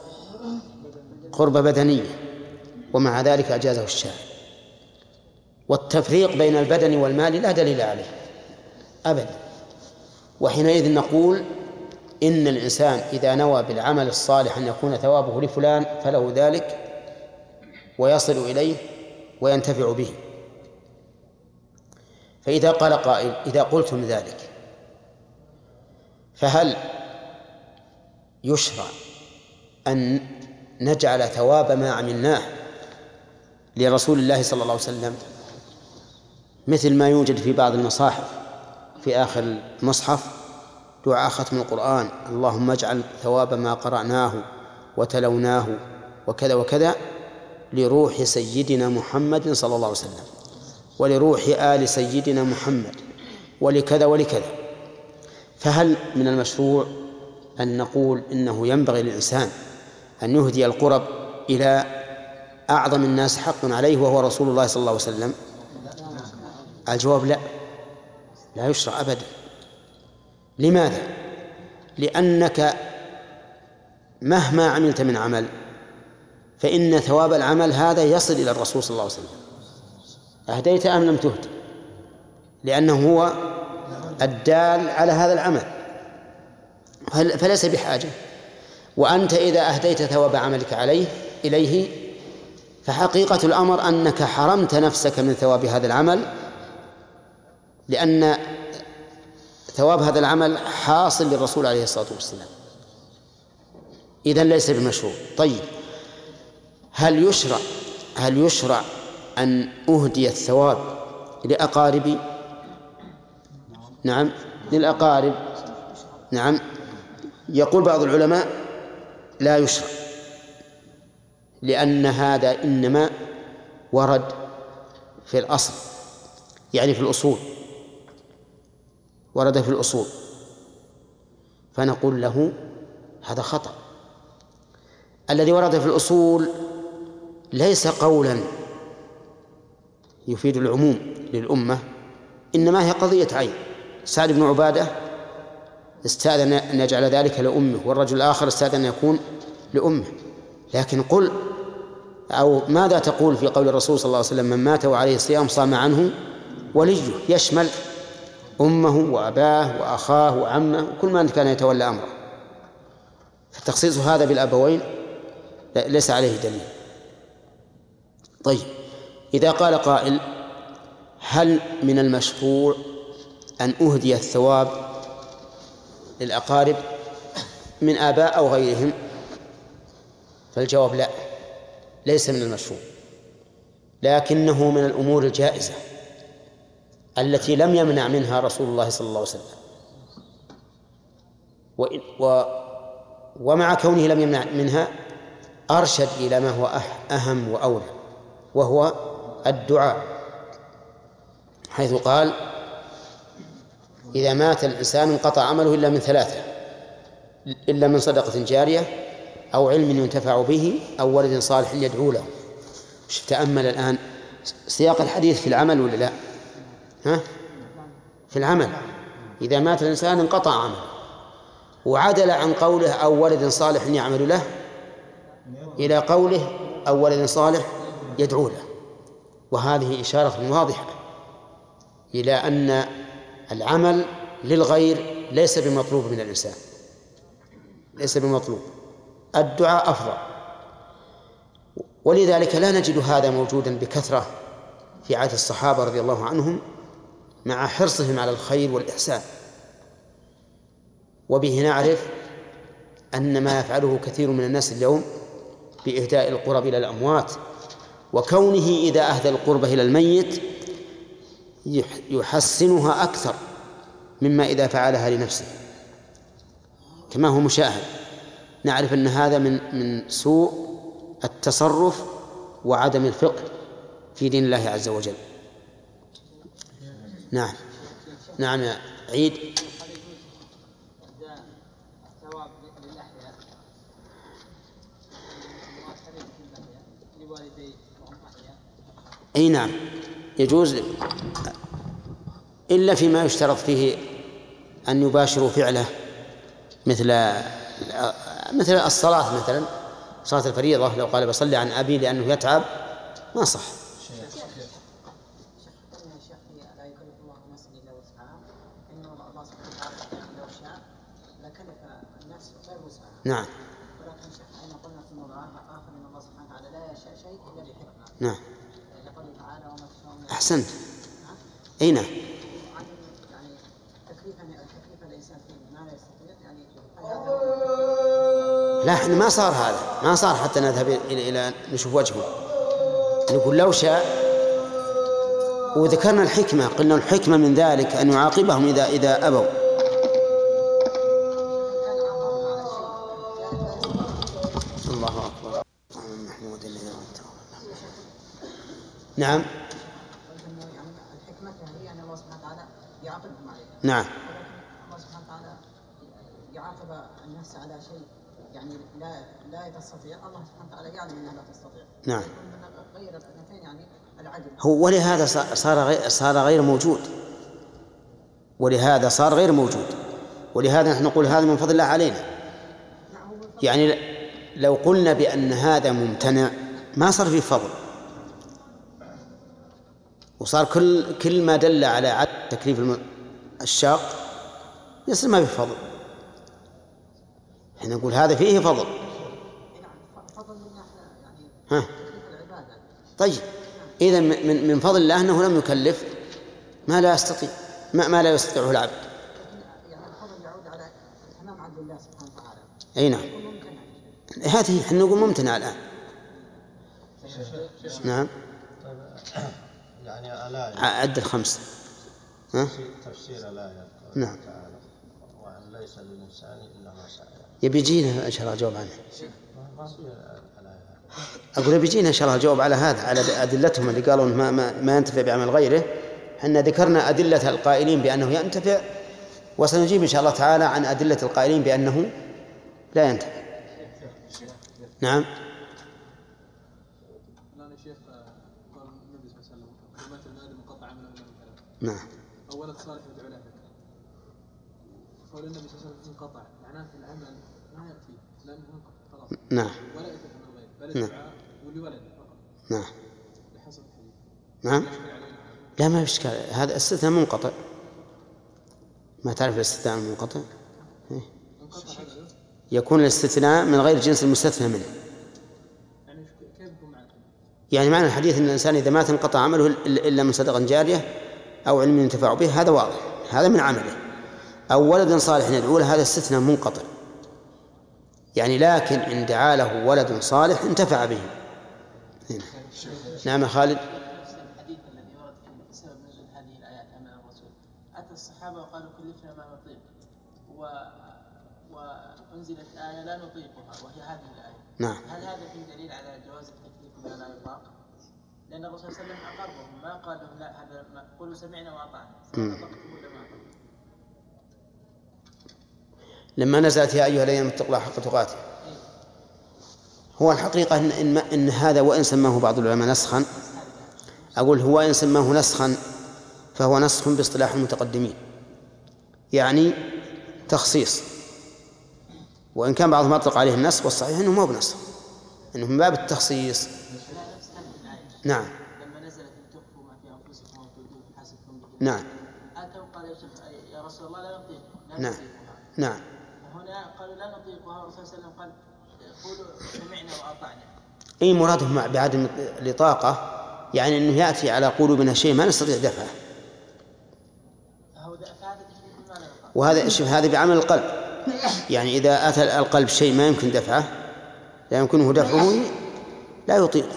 قربة بدنية، ومع ذلك أجازه الشارع. والتفريق بين البدن والمال لا دليل عليه أبدا. وحينئذ نقول إن الإنسان إذا نوى بالعمل الصالح أن يكون ثوابه لفلان فله ذلك ويصل إليه وينتفع به. فإذا قال قائل إذا قلتم ذلك فهل يشرع أن نجعل ثواب ما عملناه لرسول الله صلى الله عليه وسلم، مثل ما يوجد في بعض المصاحف في آخر المصحف دعاء ختم القرآن اللهم اجعل ثواب ما قرأناه وتلوناه وكذا وكذا لروح سيدنا محمد صلى الله عليه وسلم ولروح آل سيدنا محمد ولكذا ولكذا؟ فهل من المشروع أن نقول إنه ينبغي للإنسان أن يهدي القرب إلى أعظم الناس حقا عليه وهو رسول الله صلى الله عليه وسلم؟ الجواب لا يشرع أبدا. لماذا؟ لأنك مهما عملت من عمل فإن ثواب العمل هذا يصل إلى الرسول صلى الله عليه وسلم، أهديت أم لم تهد، لأنه هو الدال على هذا العمل، فليس بحاجة. وأنت إذا أهديت ثواب عملك عليه إليه، فحقيقة الأمر أنك حرمت نفسك من ثواب هذا العمل، لأن ثواب هذا العمل حاصل للرسول عليه الصلاة والسلام، إذن ليس بمشروع. طيب، هل يشرع أن أهدي الثواب لأقاربي؟ نعم، للأقارب. نعم. يقول بعض العلماء لا يشرع، لأن هذا إنما ورد في الأصل، يعني في الأصول، ورد في الأصول، فنقول له هذا خطأ. الذي ورد في الأصول ليس قولا يفيد العموم للأمة، إنما هي قضية عين. سعد بن عبادة استأذن أن يجعل ذلك لأمه، والرجل الآخر استأذن أن يكون لأمه. لكن قل، أو ماذا تقول في قول الرسول صلى الله عليه وسلم: من مات وعليه صيام صام عنه وليه؟ يشمل أمه وأباه وأخاه وعمه وكل من كان يتولى أمره، فتخصيص هذا بالأبوين ليس عليه دليل. طيب، إذا قال قائل: هل من المشروع أن أهدي الثواب للأقارب من آباء أو غيرهم؟ فالجواب لا، ليس من المشروع، لكنه من الأمور الجائزة التي لم يمنع منها رسول الله صلى الله عليه وسلم، ومع كونه لم يمنع منها أرشد إلى ما هو أهم وأولى، وهو الدعاء، حيث قال: إذا مات الإنسان انقطع عمله إلا من ثلاثة: إلا من صدقة جارية أو علم ينتفع به أو ولد صالح يدعو له. تأمل الآن سياق الحديث في العمل ولا لا؟ في العمل. إذا مات الإنسان انقطع عمله، وعدل عن قوله أو ولد صالح يعمل له إلى قوله أو ولد صالح يدعو له، وهذه إشارة واضحة إلى أن العمل للغير ليس بمطلوب من الإنسان، ليس بمطلوب، الدعاء أفضل. ولذلك لا نجد هذا موجودا بكثرة في عهد الصحابة رضي الله عنهم مع حرصهم على الخير والإحسان. وبه نعرف أن ما يفعله كثير من الناس اليوم بإهداء القرب إلى الأموات، وكونه إذا أهدى القرب إلى الميت يحسنها أكثر مما إذا فعلها لنفسه، كما هو مشاهد. نعرف أن هذا من سوء التصرف وعدم الفقه في دين الله عز وجل. نعم. نعم يا عيد. أي نعم، يجوز، إلا فيما يشترط فيه أن يباشروا فعله، مثل الصلاة، مثلا صلاة الفريضة، لو قال بصلي عن أبي لأنه يتعب ما صح. نعم. نعم. أحسنت. أي نعم. لا، احنا ما صار هذا، ما صار حتى نذهب إلى نشوف وجهه. نقول لو شاء، وذكرنا الحكمة، قلنا الحكمة من ذلك أن يعاقبهم إذا أبوا. الله أكبر. نعم. نعم. الله سبحانه وتعالى يعاقب الناس على شيء يعني لا تستطيع، الله سبحانه وتعالى يعلم انها لا تستطيع. نعم. غير الاثنتين يعني العدل. هو ولهذا صار غير موجود، ولهذا صار غير موجود، ولهذا نحن نقول هذا من فضل الله علينا. يعني لو قلنا بأن هذا ممتنع ما صار فيه فضل، وصار كل ما دل على عدم تكليف الشاق يصير ما فيه فضل. احنا نقول هذا فيه فضل. فضل من ناحية يعني ها. طيب إذا من فضل الله أنه لم يكلف ما لا يستطيع، ما لا يستطيعه العبد. يعني الفضل يعود على تمام عدل الله سبحانه وتعالى. أي نعم، هذه احنا نقول ممتنع الآن. نعم. يعني الآية عد الخمس. ها؟ تفسير الآية نعم. تعالى وأن ليس للإنسان إلا ما سعى. يبي يجينا إن شاء الله جواب عنه. ما في الآية. أقول يبي يجينا إن شاء الله الجواب على هذا، على أدلتهم اللي قالوا ما ينتفع بعمل غيره. حنا ذكرنا أدلة القائلين بأنه ينتفع، وسنجيب إن شاء الله تعالى عن أدلة القائلين بأنه لا ينتفع. نعم. الآن الشيخ قال النبي صلى الله عليه وسلم مثل آدم قطع عمله إلا من ثلاث. نعم. أولا صالح يدعو له ذكر. قول النبي صلى الله عليه وسلم انقطع معناه العمل ما يأتي لأنه انقطع خلاص. نعم. ولا يأتي من غير بل الدعاء ولولد فقط. نعم. لحسب الحديث. نعم. لا ما في إشكال، هذا استثناء منقطع. ما تعرف الاستثناء المنقطع؟ يكون الاستثناء من غير جنس المستثنى منه. يعني كيف يكون معكم؟ يعني معنى الحديث أن الإنسان إذا مات انقطع عمله إلا من صدقة جارية أو علم ينتفع به، هذا واضح، هذا من عمله. أو ولد صالح يدعو له، هذا استثناء منقطع. يعني لكن إن دعا له ولد صالح انتفع به. هنا. نعم خالد. الحديث الذي ورد في سبب نزول هذه الآيات أمام الرسول، أتى الصحابة وقالوا كلفنا ما نطيق، وأنزلت آية لا نطيقها وهي هذه الآية. نعم. هل هذا فيه دليل على جواز التكليف بما لا يطاق؟ لأن الرسول صلى الله عليه وسلم أقرهم، ما قال لهم لا هذا قولوا سمعنا وأطعنا، صدقتم ولا ما أطعتم. لما نزلت يا أيها الذين اتقوا الله حق تقاته، هو الحقيقة إن هذا وإن سماه بعض العلماء نسخا، أقول هو إن سماه نسخا فهو نسخ باصطلاح المتقدمين، يعني تخصيص. وإن كان بعضهم أطلق عليه النسخ، والصحيح أنه ما هو بنسخ، أنه من باب التخصيص. نعم. لما نزلت إن تخفوا ما في أنفسكم أو تبدوه حسبكم به. نعم. أتوا قال يا رسول الله لا نطيقها. نعم. نعم. وهنا قالوا لا نطيقها، والرسول صلى الله عليه وسلم قال قولوا سمعنا وأطعنا. أي مرادهم بعدم الإطاقة، يعني أنه يأتي على قلوبنا شيء ما نستطيع دفعه. وهذا هذا بعمل القلب، يعني إذا أتى القلب شيء ما يمكن دفعه، لا يمكنه دفعه، لا يطيقه.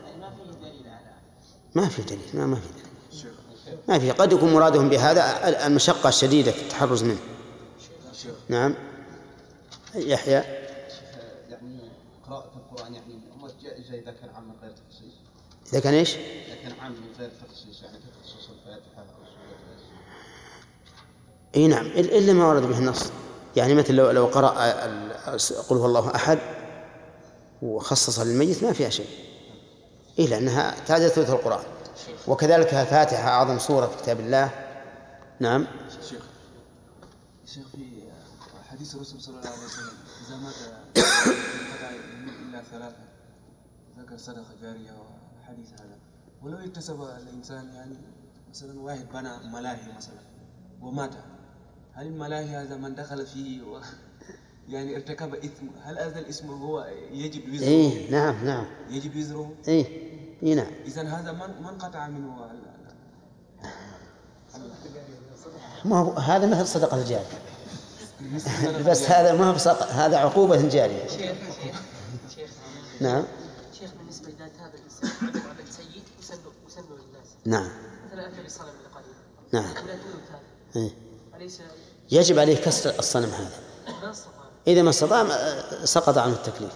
ما في دليل. ما في. قد يكون مرادهم بهذا المشقة الشديدة في التحرز منه. نعم. يحيى. يعني قراءة القرآن يعني جائزة إذا كان عام من غير تخصيص. إذا كان إيش؟ إذا كان عام من غير تخصيص، يعني تخصص الفاتحة أو سورة الياسين. أي نعم، إلا ما ورد به النص. يعني مثل لو قرأ قل هو الله أحد وخصص للميت ما فيها شيء، إلا أنها تعدل ثلث القرآن. وكذلك الفاتحة أعظم سورة في كتاب الله. نعم. شيخ في حديث الرسول صلى الله عليه وسلم إذا مات انقطع إلا ثلاثة، ذكر صدقة جارية وحديث هذا. ولو اكتسب الإنسان يعني مثلا واحد بنى ملاهي مثلا ومات، هل الملاهي هذا من دخل فيه يعني ارتكب إثم، هل هذا الاسم هو يجب وزره؟ إيه نعم. يجب وزره؟ إيه نعم. إذن هذا من قطع منه ما هو هذا مثل صدقة الجارية، بس هذا ما هو هذا عقوبة جارية. شيخ. نعم. شيخ بالنسبة إذا تاب الإنسان عمل عمل سيء وسلوا للناس. نعم. مثلا النبي صلى الله عليه وسلم. نعم. لا تاب. إيه. أليس يجب عليه كسر الصنم هذا. إذا ما استطاع سقط عنه التكليف.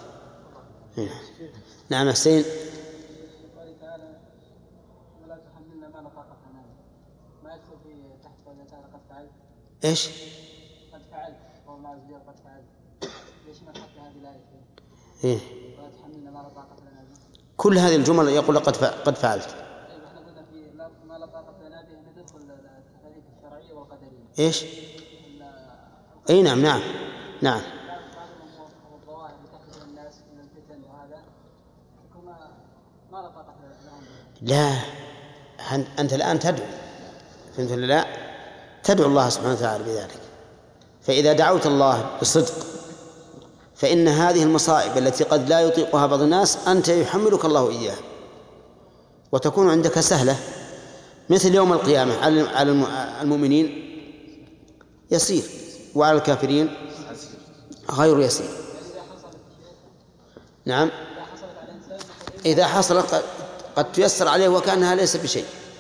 نعم حسين. قال تعالى ولا تحملنا ما لا طاقة لنا، ما يدخل في تحت قوله تعالى قد فعلت. إيش؟ قد فعلت وهو مع الزيادة قد فعلت. ليش ما تحط هذه الآية؟ إيه. ولا تحملنا ما لا طاقة لنا. كل هذه الجمل يقول قد فعلت. احنا قلنا في ما لا طاقة لنا به ندخل التكاليف الشرعية والقدرية. إيش؟ أي نعم. والظواهر بتحصل الناس من الفتن وهذا يكون ما لا طاقة لهم. لا، أنت الآن تدعو، فهمت ولا لا؟ تدعو الله سبحانه وتعالى بذلك. فإذا دعوت الله بصدق فإن هذه المصائب التي قد لا يطيقها بعض الناس أنت يحملك الله إياها وتكون عندك سهلة، مثل يوم القيامة على المؤمنين يسير وعلى الكافرين غير يسير. نعم، إذا حصلت قد تيسر عليه وكأنها ليس بشيء،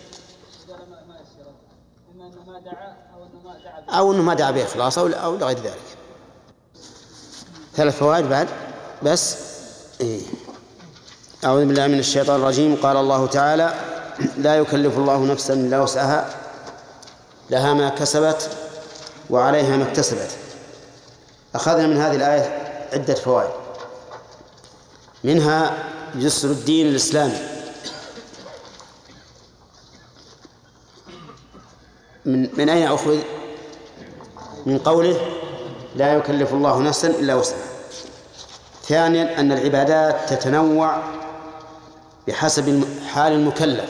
أو أنه ما دعا بإخلاص أو لغير ذلك. 3 فوائد بعد بس. أعوذ بالله من الشيطان الرجيم. قال الله تعالى: لا يكلف الله نفسا إلا وسعها لها ما كسبت وعليها ما اكتسبت. أخذنا من هذه الآية عدة فوائد، منها جسر الدين الإسلامي. من أين أخذ؟ من قوله: لا يكلف الله نفسا إلا وسعها. ثانيا أن العبادات تتنوع بحسب حال المكلف،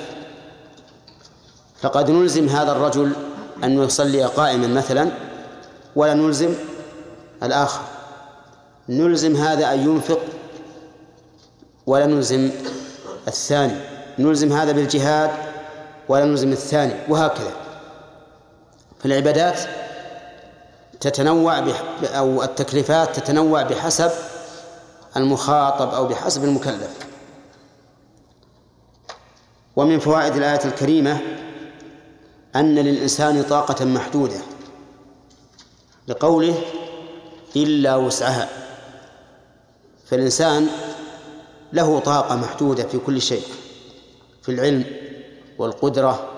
فقد نلزم هذا الرجل أن يصلي قائما مثلا ولا نلزم الآخر، نلزم هذا أن ينفق ولا نلزم الثاني، نلزم هذا بالجهاد ولا نلزم الثاني، وهكذا. فالعبادات تتنوع أو التكليفات تتنوع بحسب المخاطب أو بحسب المكلف. ومن فوائد الآية الكريمة أن للإنسان طاقة محدودة، لقوله: إلا وسعها. فالإنسان له طاقة محدودة في كل شيء، في العلم والقدرة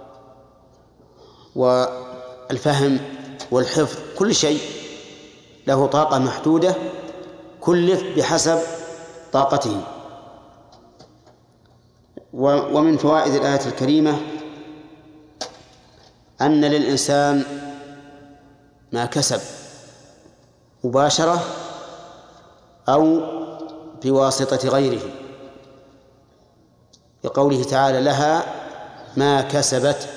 والفهم والحفظ، كل شيء له طاقة محدودة كلف بحسب طاقته. ومن فوائد الآية الكريمة أن للإنسان ما كسب مباشرة أو بواسطة غيره، بقوله تعالى: لها ما كسبت.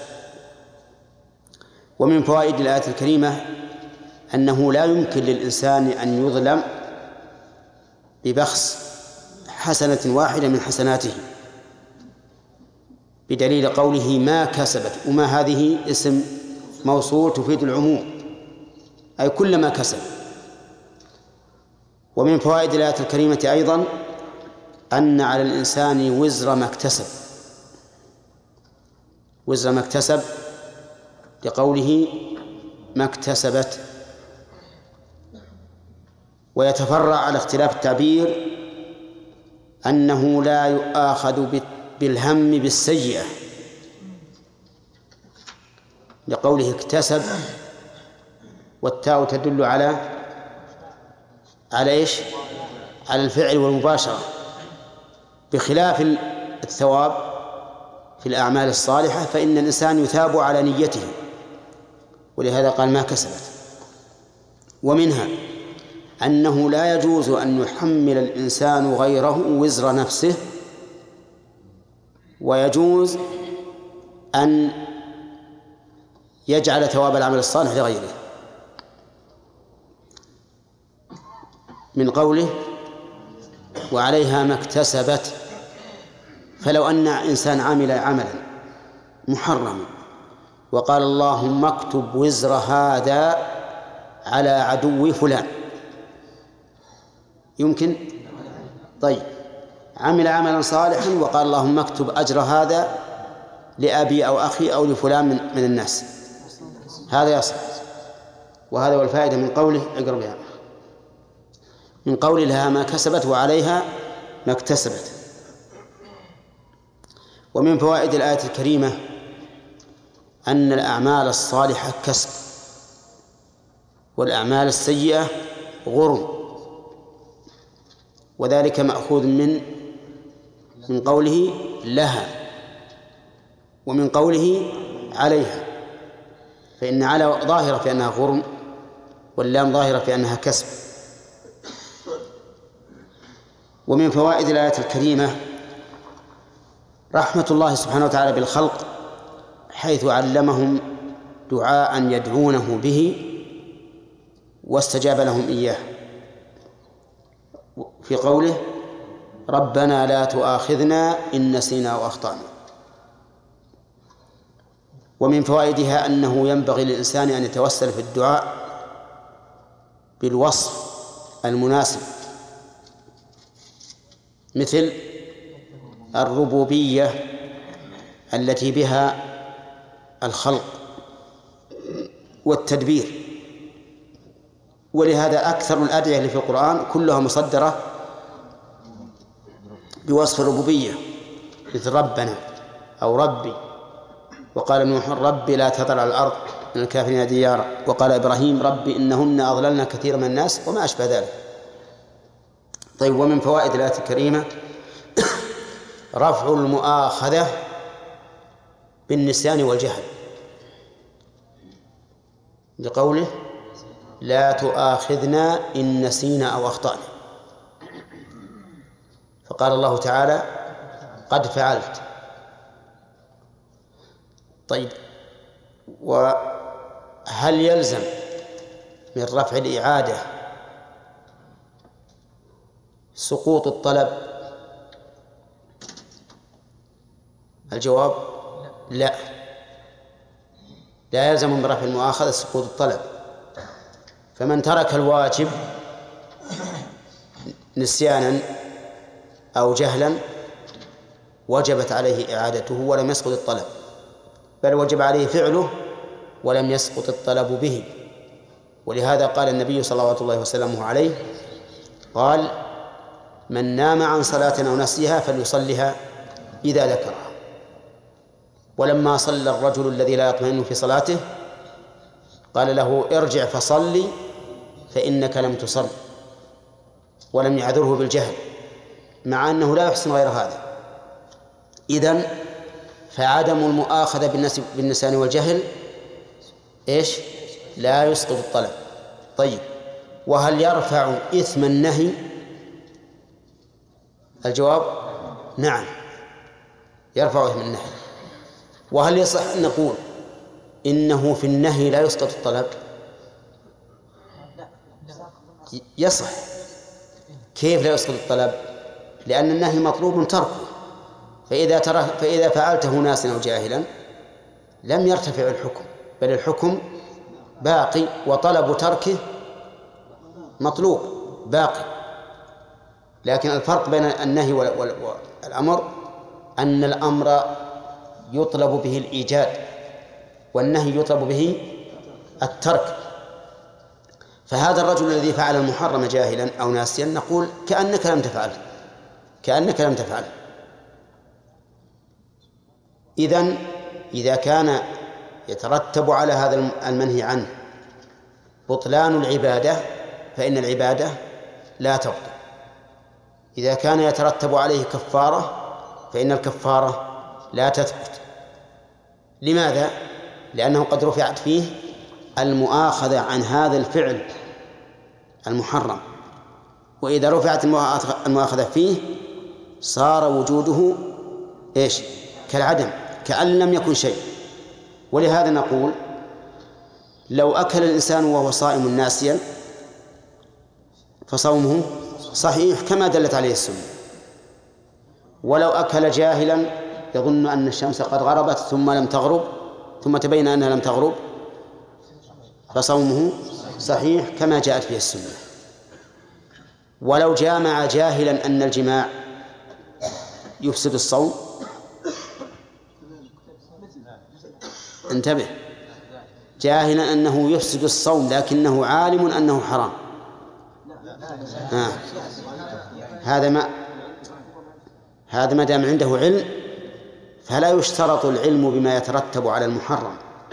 ومن فوائد الآية الكريمة أنه لا يمكن للإنسان أن يظلم ببخس حسنة واحدة من حسناته، بدليل قوله: ما كسبت. وما هذه اسم موصول تفيد العموم، أي كل ما كسب. ومن فوائد الآية الكريمة أيضا أن على الإنسان وزر ما اكتسب، وزر ما اكتسب، لقوله: ما اكتسبت. ويتفرع على اختلاف التعبير أنه لا يؤاخذ بالهم بالسيئة، لقوله: اكتسب، والتاء تدل على إيش؟ على الفعل والمباشرة، بخلاف الثواب في الأعمال الصالحة فإن الإنسان يثاب على نيته، ولهذا قال: ما كسبت. ومنها أنه لا يجوز أن يحمل الإنسان غيره وزر نفسه، ويجوز أن يجعل ثواب العمل الصالح لغيره، من قوله: وعليها ما اكتسبت. فلو أن إنسان عمل عملا محرما وقال: اللهم اكتب وزر هذا على عدو فلان، يمكن؟ طيب، عمل عملا صالحا وقال: اللهم اكتب أجر هذا لأبي أو أخي أو لفلان من الناس، هذا يصح. وهذا هو الفائدة من قوله: اقرأ بها، من قوله: لها ما كسبت وعليها ما اكتسبت. ومن فوائد الآية الكريمة أن الأعمال الصالحة كسب، والأعمال السيئة غرم، وذلك مأخوذ من قوله: لها، ومن قوله: عليها، فإن على ظاهرة في أنها غرم، واللام ظاهرة في أنها كسب. ومن فوائد الآية الكريمة رحمة الله سبحانه وتعالى بالخلق، حيث علمهم دعاء يدعونه به واستجاب لهم إياه، في قوله ربنا لا تؤاخذنا إن نسينا وأخطأنا. ومن فوائدها أنه ينبغي للإنسان أن يتوسل في الدعاء بالوصف المناسب، مثل الربوبية التي بها الخلق والتدبير. ولهذا أكثر الأدعية اللي في القرآن كلها مصدرة بوصف الربوبية، مثل ربنا أو ربي. وقال نوح ربي لا تذر على الأرض من الكافرين ديارا. وقال إبراهيم ربي إنهن أضللن كثير من الناس وما أشبه ذلك. طيب، ومن فوائد الآية الكريمة رفع المؤاخذة بالنسيان والجهل، لقوله لا تؤاخذنا إن نسينا أو أخطأنا، فقال الله تعالى قد فعلت. طيب، وهل يلزم من رفع الإعادة سقوط الطلب؟ الجواب لا يلزم من رفع المؤاخذة سقوط الطلب. فمن ترك الواجب نسيانا أو جهلا وجبت عليه إعادته ولم يسقط الطلب، بل وجب عليه فعله ولم يسقط الطلب به. ولهذا قال النبي صلوات الله وسلامه عليه قال من نام عن صلاة أو نسيها فليصلها إذا ذكرها. ولما صلى الرجل الذي لا يطمئن في صلاته قال له ارجع فصلي فإنك لم تصل، ولم يعذره بالجهل مع أنه لا يحسن غير هذا. إذن فعدم المؤاخذة بالنسيان والجهل إيش؟ لا يسقط الطلب. طيب، وهل يرفع إثم النهي؟ الجواب نعم، يرفع إثم النهي. وهل يصح أن نقول إنه في النهي لا يسقط الطلب؟ يصح. كيف لا يسقط الطلب؟ لأن النهي مطلوب تركه، فإذا فعلته ناسا أو جاهلا لم يرتفع الحكم، بل الحكم باقي وطلب تركه مطلوب باقي. لكن الفرق بين النهي والأمر أن الأمر يطلب به الإيجاد والنهي يطلب به الترك. فهذا الرجل الذي فعل المحرم جاهلا أو ناسيا نقول كأنك لم تفعل. إذن إذا كان يترتب على هذا المنهي عنه بطلان العبادة فإن العبادة لا تبطل. إذا كان يترتب عليه كفارة فإن الكفارة لا تثبت. لماذا؟ لأنه قد رفعت فيه المؤاخذة عن هذا الفعل المحرم، وإذا رفعت المؤاخذة فيه صار وجوده إيش؟ كالعدم، كأن لم يكن شيء. ولهذا نقول لو أكل الإنسان وهو صائم ناسيا فصومه صحيح كما دلت عليه السنة، ولو أكل جاهلا يظن أن الشمس قد غربت ثم لم تغرب ثم تبين أنها لم تغرب فصومه صحيح كما جاءت فيه السنة. ولو جامع جاهلا أن الجماع يفسد الصوم، انتبه، جاهلا أنه يفسد الصوم لكنه عالم أنه حرام، هذا ما دام عنده علم فلا يشترط العلم بما يترتب على المحرم،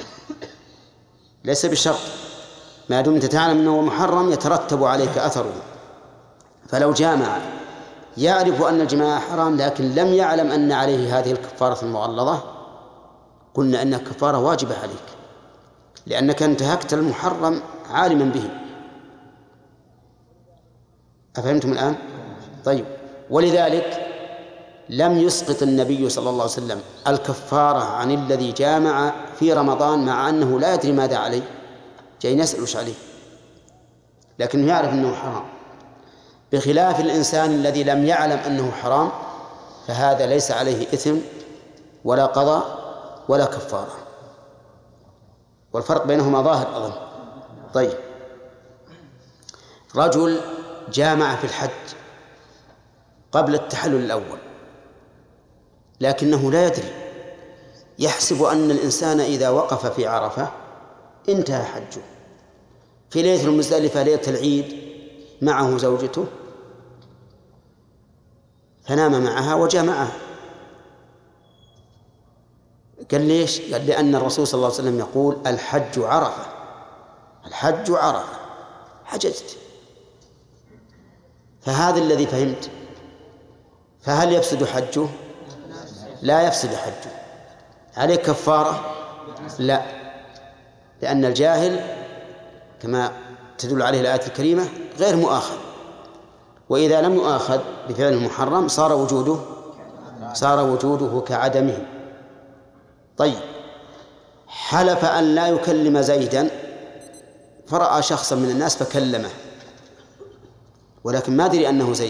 ليس بشرط، ما دمت تعلم أنه محرم يترتب عليك أثره. فلو جامع يعرف أن الجماع حرام لكن لم يعلم أن عليه هذه الكفارة المغلظة قلنا أن الكفارة واجبة عليك لأنك انتهكت المحرم عالما به. أفهمتم الآن؟ طيب، ولذلك لم يسقط النبي صلى الله عليه وسلم الكفارة عن الذي جامع في رمضان مع أنه لا يدري ماذا عليه، جاي نسأل وش عليه، لكنه يعرف أنه حرام. بخلاف الإنسان الذي لم يعلم أنه حرام، فهذا ليس عليه إثم ولا قضاء ولا كفارة، والفرق بينهما ظاهر أظن. طيب، رجل جامع في الحج قبل التحلل الأول لكنه لا يدري، يحسب أن الإنسان إذا وقف في عرفة انتهى حجه. في ليلة المزدلفة ليلة العيد معه زوجته فنام معها وجامعها. قال ليش؟ قال لأن الرسول صلى الله عليه وسلم يقول الحج عرفة، الحج عرفة، حججت. فهذا الذي فهمت. فهل يفسد حجه؟ لا يفسد حجه. عليه كفارة؟ لا، لأن الجاهل كما تدل عليه الآية الكريمة غير مؤاخذ، وإذا لم يؤاخذ بفعل المحرم صار وجوده كعدمه. طيب، حلف أن لا يكلم زيدا فرأى شخصا من الناس فكلمه ولكن ما دري أنه زيد،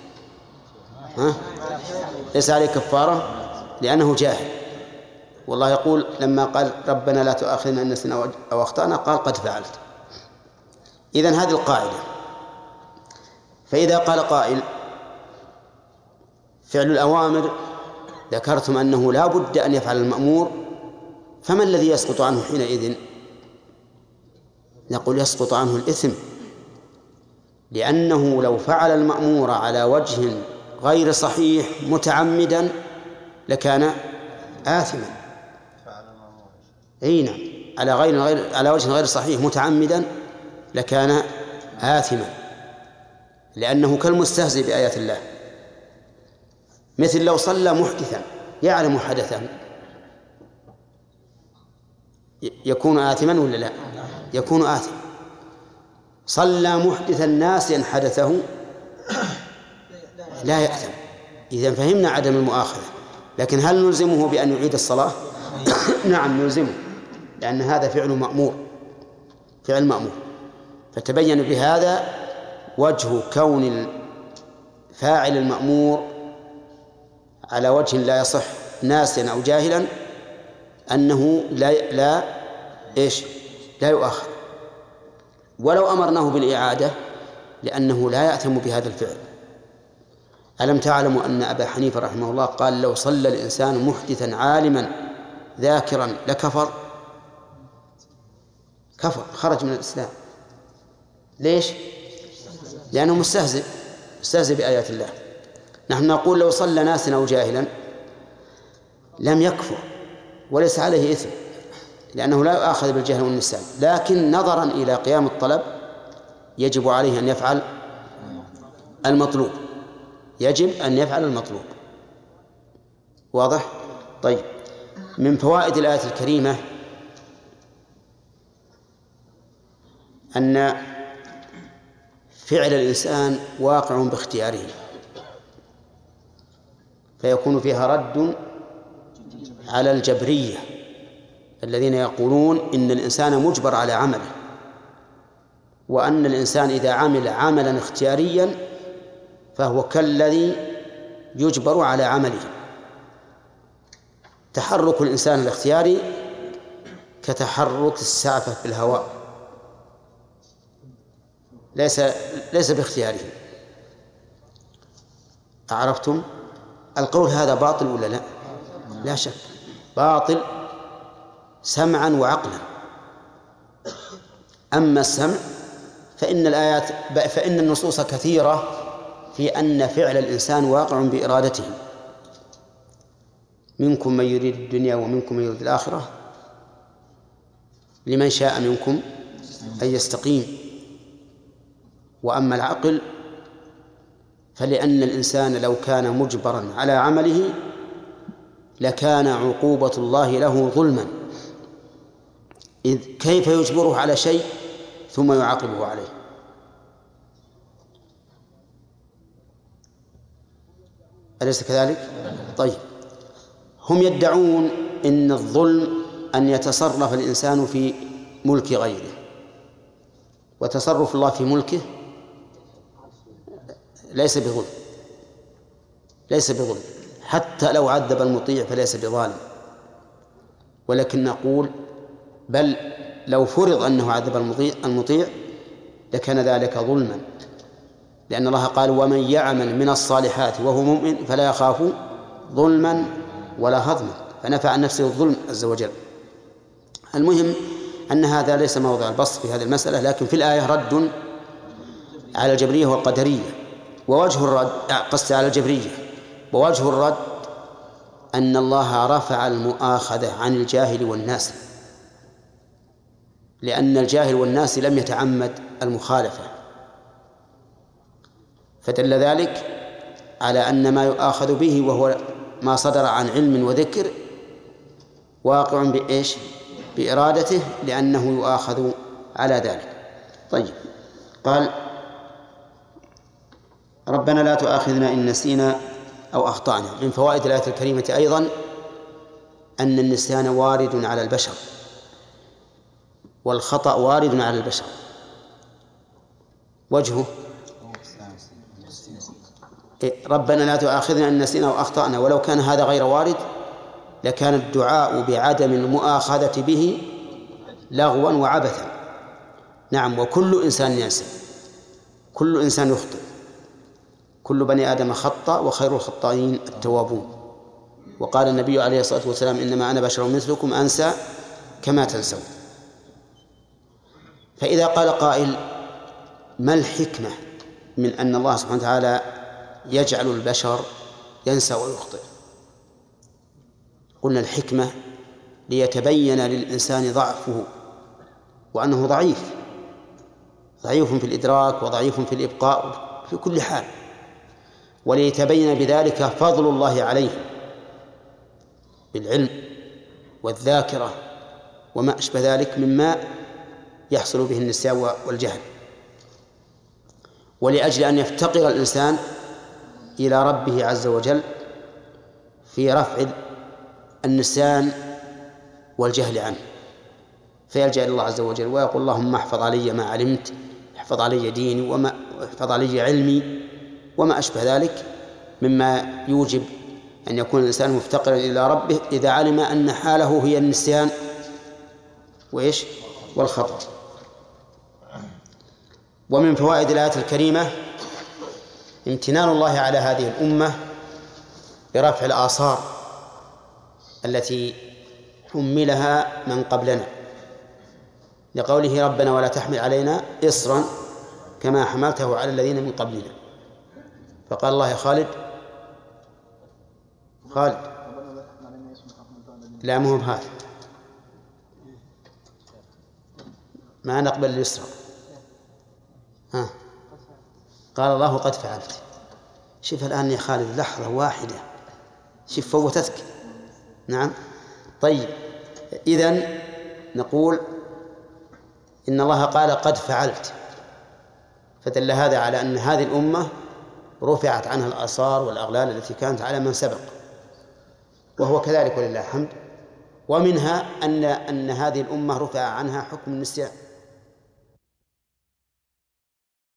ليس عليه كفارة لأنه جاهل. والله يقول لما قال ربنا لا تؤاخذنا إن نسينا أو أخطأنا قال قد فعلت. إذن هذه القاعدة. فإذا قال قائل فعل الأوامر ذكرتم أنه لا بد أن يفعل المأمور، فما الذي يسقط عنه حينئذ؟ نقول يسقط عنه الإثم، لأنه لو فعل المأمور على وجه غير صحيح متعمدا لكان آثما. أي نعم، على وجه غير صحيح متعمدا لكان آثما، لأنه كالمستهزئ بآيات الله. مثل لو صلى محدثا يعلم حدثا يكون آثما ولا لا؟ يكون آثما. صلى محدثا ناسيا حدثه لا يأثم. إذن فهمنا عدم المؤاخذة، لكن هل نلزمه بأن يعيد الصلاة؟ نعم نلزمه، لأن هذا فعل مأمور. فتبين بهذا وجه كون فاعل المأمور على وجه لا يصح ناسيا أو جاهلا أنه لا يؤاخذ، ولو أمرناه بالإعادة لأنه لا يأثم بهذا الفعل. ألم تعلموا أن أبا حنيفة رحمه الله قال لو صلى الإنسان محدثا عالما ذاكرا لكفر؟ كفر، خرج من الإسلام. ليش؟ لأنه مستهزئ بآيات الله. نحن نقول لو صلى ناسا أو جاهلا لم يكفر وليس عليه إثم، لأنه لا يؤاخذ بالجهل والنسيان، لكن نظرا إلى قيام الطلب يجب عليه أن يفعل المطلوب، واضح؟ طيب، من فوائد الآية الكريمة أن فعل الإنسان واقع باختياره، فيكون فيها رد على الجبرية الذين يقولون إن الإنسان مجبر على عمله، وأن الإنسان إذا عمل عملا اختياريا فهو كالذي يجبر على عمله. تحرك الإنسان الاختياري كتحرك السعفة في الهواء، ليس باختياره. أعرفتم؟ القول هذا باطل ولا لا؟ لا شك باطل سمعا وعقلا. أما السمع فإن النصوص كثيرة في أن فعل الإنسان واقع بإرادته. منكم من يريد الدنيا ومنكم من يريد الآخرة، لمن شاء منكم أن يستقيم. وأما العقل فلأن الإنسان لو كان مجبرا على عمله لكان عقوبة الله له ظلما، إذ كيف يجبره على شيء ثم يعاقبه عليه؟ أليس كذلك؟ طيب، هم يدعون إن الظلم أن يتصرف الإنسان في ملك غيره، وتصرف الله في ملكه ليس بظلم، ليس بظلم، حتى لو عذب المطيع فليس بظالم. ولكن نقول بل لو فرض أنه عذب المطيع لكان ذلك ظلما، لأن الله قال ومن يعمل من الصالحات وهو مؤمن فلا يخاف ظلما ولا هضما، فنفى عن نفسه الظلم عز وجل. المهم أن هذا ليس موضع البسط في هذه المسألة، لكن في الآية رد على الجبرية والقدرية. ووجه الرد قصد على الجبرية، ووجه الرد أن الله رفع المؤاخذة عن الجاهل والناس، لأن الجاهل والناس لم يتعمد المخالفة، فدل ذلك على أن ما يؤاخذ به وهو ما صدر عن علم وذكر واقع بإيش؟ بإرادته، لأنه يؤاخذ على ذلك. طيب، قال ربنا لا تؤاخذنا إن نسينا أو أخطأنا. من فوائد الآية الكريمة أيضا أن النسيان وارد على البشر والخطأ وارد على البشر. وجهه ربنا لا تؤاخذنا إن نسينا أو أخطأنا، ولو كان هذا غير وارد لكان الدعاء بعدم المؤاخذة به لغوا وعبثا. نعم، وكل إنسان ينسى، كل إنسان يخطئ، كل بني آدم خطأ وخير الخطائين التوابون. وقال النبي عليه الصلاة والسلام إنما أنا بشر مثلكم أنسى كما تنسون. فإذا قال قائل ما الحكمة من أن الله سبحانه وتعالى يجعل البشر ينسى ويخطئ؟ قلنا الحكمة ليتبين للإنسان ضعفه وأنه ضعيف في الإدراك وضعيف في الإبقاء في كل حال، وليتبين بذلك فضل الله عليه بالعلم والذاكرة وما أشبه ذلك مما يحصل به النسيان والجهل، ولأجل أن يفتقر الإنسان إلى ربه عز وجل في رفع النسيان والجهل عنه، فيلجأ إلى الله عز وجل ويقول اللهم احفظ علي ما علمت، احفظ علي ديني وما احفظ علي علمي وما أشبه ذلك مما يوجب أن يكون الإنسان مفتقرا إلى ربه إذا علم أن حاله هي النسيان وإيش والخطأ. ومن فوائد الآية الكريمة امتنان الله على هذه الأمة برفع الآثار التي حملها من قبلنا، لقوله ربنا ولا تحمل علينا إصرا كما حملته على الذين من قبلنا. فقال الله يا خالد لا مهم هذا ما نقبل الإصرا. قال الله قد فعلت. شوف الآن يا خالد لحظة واحدة، شوف فوتتك. نعم. طيب، إذن نقول إن الله قال قد فعلت، فدل هذا على أن هذه الأمة رفعت عنها الآثار والأغلال التي كانت على من سبق، وهو كذلك ولله الحمد. ومنها أن هذه الأمة رفع عنها حكم النسيان،